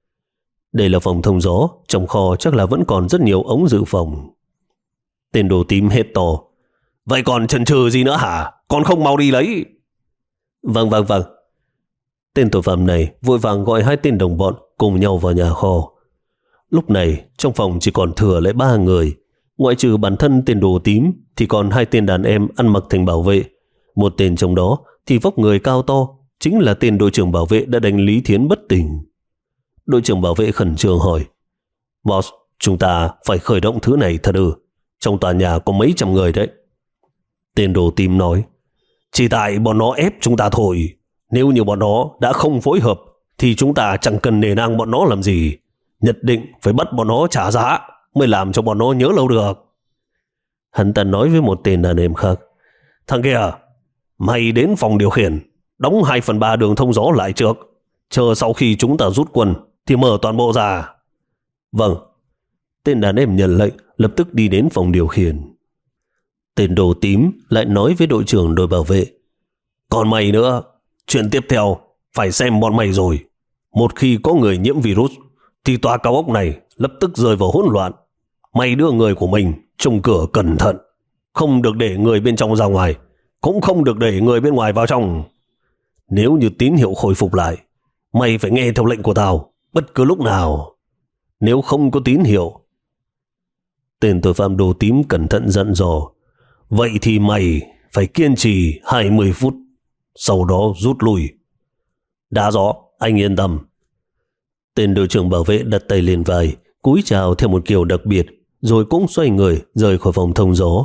Đây là phòng thông gió, trong kho chắc là vẫn còn rất nhiều ống dự phòng. Tên đồ tím hét to, vậy còn chần chừ gì nữa hả? Còn không mau đi lấy. Vâng vâng vâng. Tên tội phạm này vội vàng gọi hai tên đồng bọn cùng nhau vào nhà kho. Lúc này trong phòng chỉ còn thừa lại ba người. Ngoại trừ bản thân tên đồ tím thì còn hai tên đàn em ăn mặc thành bảo vệ. Một tên trong đó thì vóc người cao to, chính là tên đội trưởng bảo vệ đã đánh Lý Thiến bất tỉnh. Đội trưởng bảo vệ khẩn trương hỏi, Boss, chúng ta phải khởi động thứ này thật ư? Trong tòa nhà có mấy trăm người đấy. Tên đồ tím nói, chỉ tại bọn nó ép chúng ta thôi. Nếu như bọn nó đã không phối hợp thì chúng ta chẳng cần nề nang bọn nó làm gì. Nhất định phải bắt bọn nó trả giá mới làm cho bọn nó nhớ lâu được. Hắn ta nói với một tên đàn em khác, thằng kia, mày đến phòng điều khiển, đóng hai phần ba đường thông gió lại trước. Chờ sau khi chúng ta rút quân thì mở toàn bộ ra. Vâng. Tên đàn em nhận lệnh, lập tức đi đến phòng điều khiển. Tên đồ tím lại nói với đội trưởng đội bảo vệ: còn mày nữa, chuyện tiếp theo phải xem bọn mày rồi. Một khi có người nhiễm virus thì tòa cao ốc này lập tức rơi vào hỗn loạn. Mày đưa người của mình trông cửa cẩn thận, không được để người bên trong ra ngoài, cũng không được để người bên ngoài vào trong. Nếu như tín hiệu khôi phục lại, mày phải nghe theo lệnh của tao bất cứ lúc nào. Nếu không có tín hiệu... Tên tội phạm đồ tím cẩn thận dặn dò: vậy thì mày phải kiên trì hai mươi phút, sau đó rút lui. Đã rõ, anh yên tâm. Tên đội trưởng bảo vệ đặt tay lên vai, cúi chào theo một kiểu đặc biệt, rồi cũng xoay người rời khỏi phòng thông gió.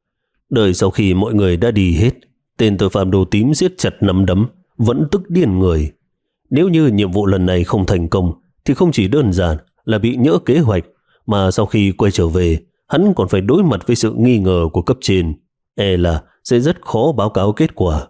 Đợi sau khi mọi người đã đi hết, tên tội phạm đồ tím siết chặt nắm đấm, vẫn tức điên người. Nếu như nhiệm vụ lần này không thành công thì không chỉ đơn giản là bị nhỡ kế hoạch, mà sau khi quay trở về, hắn còn phải đối mặt với sự nghi ngờ của cấp trên, e là sẽ rất khó báo cáo kết quả.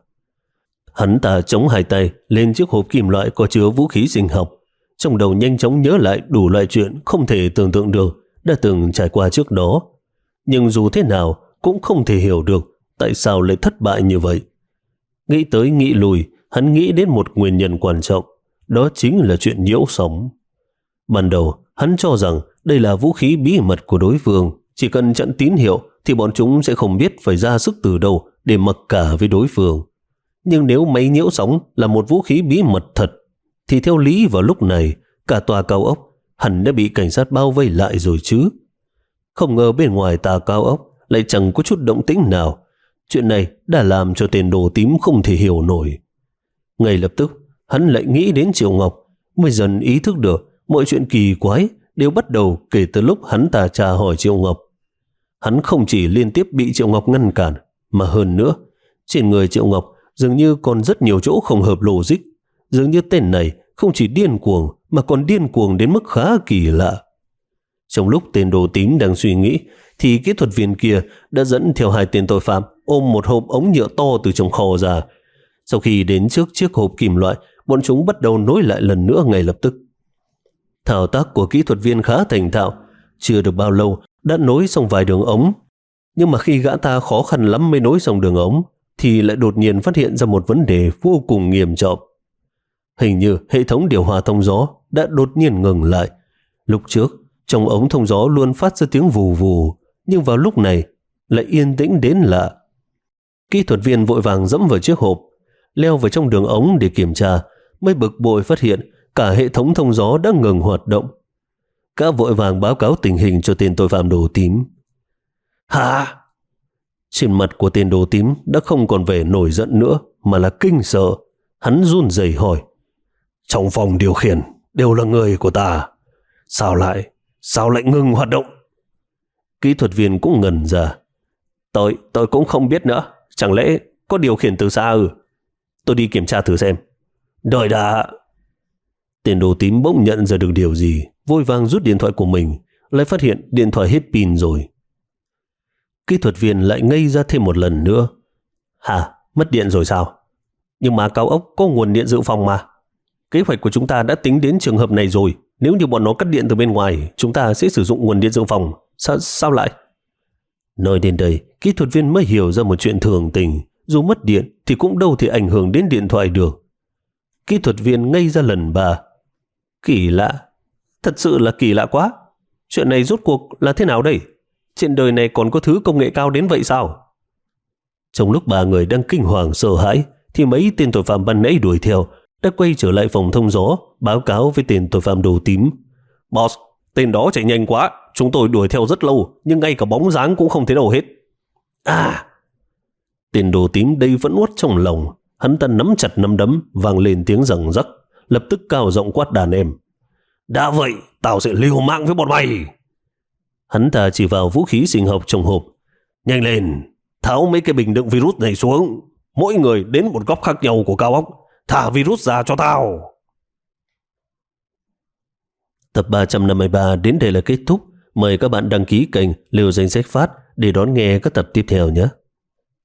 Hắn ta chống hai tay lên chiếc hộp kim loại có chứa vũ khí sinh học, trong đầu nhanh chóng nhớ lại đủ loại chuyện không thể tưởng tượng được đã từng trải qua trước đó. Nhưng dù thế nào cũng không thể hiểu được tại sao lại thất bại như vậy. Nghĩ tới nghĩ lùi, hắn nghĩ đến một nguyên nhân quan trọng, đó chính là chuyện nhiễu sóng. Ban đầu, hắn cho rằng đây là vũ khí bí mật của đối phương, chỉ cần chặn tín hiệu thì bọn chúng sẽ không biết phải ra sức từ đâu để mặc cả với đối phương. Nhưng nếu máy nhiễu sóng là một vũ khí bí mật thật, thì theo lý vào lúc này, cả tòa cao ốc hẳn đã bị cảnh sát bao vây lại rồi chứ. Không ngờ bên ngoài tòa cao ốc lại chẳng có chút động tĩnh nào. Chuyện này đã làm cho tên đồ tím không thể hiểu nổi. Ngay lập tức, hắn lại nghĩ đến Triệu Ngọc, mới dần ý thức được mọi chuyện kỳ quái đều bắt đầu kể từ lúc hắn ta tra hỏi Triệu Ngọc. Hắn không chỉ liên tiếp bị Triệu Ngọc ngăn cản, mà hơn nữa, trên người Triệu Ngọc dường như còn rất nhiều chỗ không hợp logic. Dường như tên này không chỉ điên cuồng mà còn điên cuồng đến mức khá kỳ lạ. Trong lúc tên đồ tím đang suy nghĩ thì kỹ thuật viên kia đã dẫn theo hai tên tội phạm ôm một hộp ống nhựa to từ trong kho ra. Sau khi đến trước chiếc hộp kim loại, bọn chúng bắt đầu nối lại lần nữa ngay lập tức. Thao tác của kỹ thuật viên khá thành thạo, chưa được bao lâu đã nối xong vài đường ống. Nhưng mà khi gã ta khó khăn lắm mới nối xong đường ống thì lại đột nhiên phát hiện ra một vấn đề vô cùng nghiêm trọng. Hình như hệ thống điều hòa thông gió đã đột nhiên ngừng lại. Lúc trước, trong ống thông gió luôn phát ra tiếng vù vù, nhưng vào lúc này lại yên tĩnh đến lạ. Kỹ thuật viên vội vàng dẫm vào chiếc hộp, leo vào trong đường ống để kiểm tra, mới bực bội phát hiện cả hệ thống thông gió đã ngừng hoạt động. Cả vội vàng báo cáo tình hình cho tên tội phạm đồ tím. Hả? Trên mặt của tên đồ tím đã không còn vẻ nổi giận nữa, mà là kinh sợ. Hắn run rẩy hỏi: trong phòng điều khiển đều là người của ta, sao lại sao lại ngừng hoạt động? Kỹ thuật viên cũng ngẩn ra. Tôi, tôi cũng không biết nữa, chẳng lẽ có điều khiển từ xa ư? Tôi đi kiểm tra thử xem. Đợi đã. Tên đồ tím bỗng nhận ra được điều gì, vội vàng rút điện thoại của mình, lại phát hiện điện thoại hết pin rồi. Kỹ thuật viên lại ngây ra thêm một lần nữa. Hả? Mất điện rồi sao? Nhưng mà cao ốc có nguồn điện dự phòng mà. Kế hoạch của chúng ta đã tính đến trường hợp này rồi. Nếu như bọn nó cắt điện từ bên ngoài, chúng ta sẽ sử dụng nguồn điện dự phòng. Sao, sao lại? Nói đến đây, kỹ thuật viên mới hiểu ra một chuyện thường tình. Dù mất điện thì cũng đâu thể ảnh hưởng đến điện thoại được. Kỹ thuật viên ngây ra lần ba. Kỳ lạ. Thật sự là kỳ lạ quá. Chuyện này rốt cuộc là thế nào đây? Trên đời này còn có thứ công nghệ cao đến vậy sao? Trong lúc ba người đang kinh hoàng sợ hãi thì mấy tên tội phạm ban nãy đuổi theo đã quay trở lại phòng thông gió, báo cáo với tên tội phạm đồ tím. Boss, tên đó chạy nhanh quá, chúng tôi đuổi theo rất lâu nhưng ngay cả bóng dáng cũng không thấy đâu hết. À! Tên đồ tím đây vẫn uất trong lòng. Hắn ta nắm chặt nắm đấm, vang lên tiếng răng rắc, lập tức cao giọng quát đàn em. Đã vậy, tao sẽ liều mạng với bọn mày. Hắn ta chỉ vào vũ khí sinh học trong hộp. Nhanh lên, tháo mấy cái bình đựng virus này xuống. Mỗi người đến một góc khác nhau của cao ốc. Thả virus ra cho tao. Tập ba trăm năm mươi ba đến đây là kết thúc. Mời các bạn đăng ký kênh Liều Danh Sách Phát để đón nghe các tập tiếp theo nhé.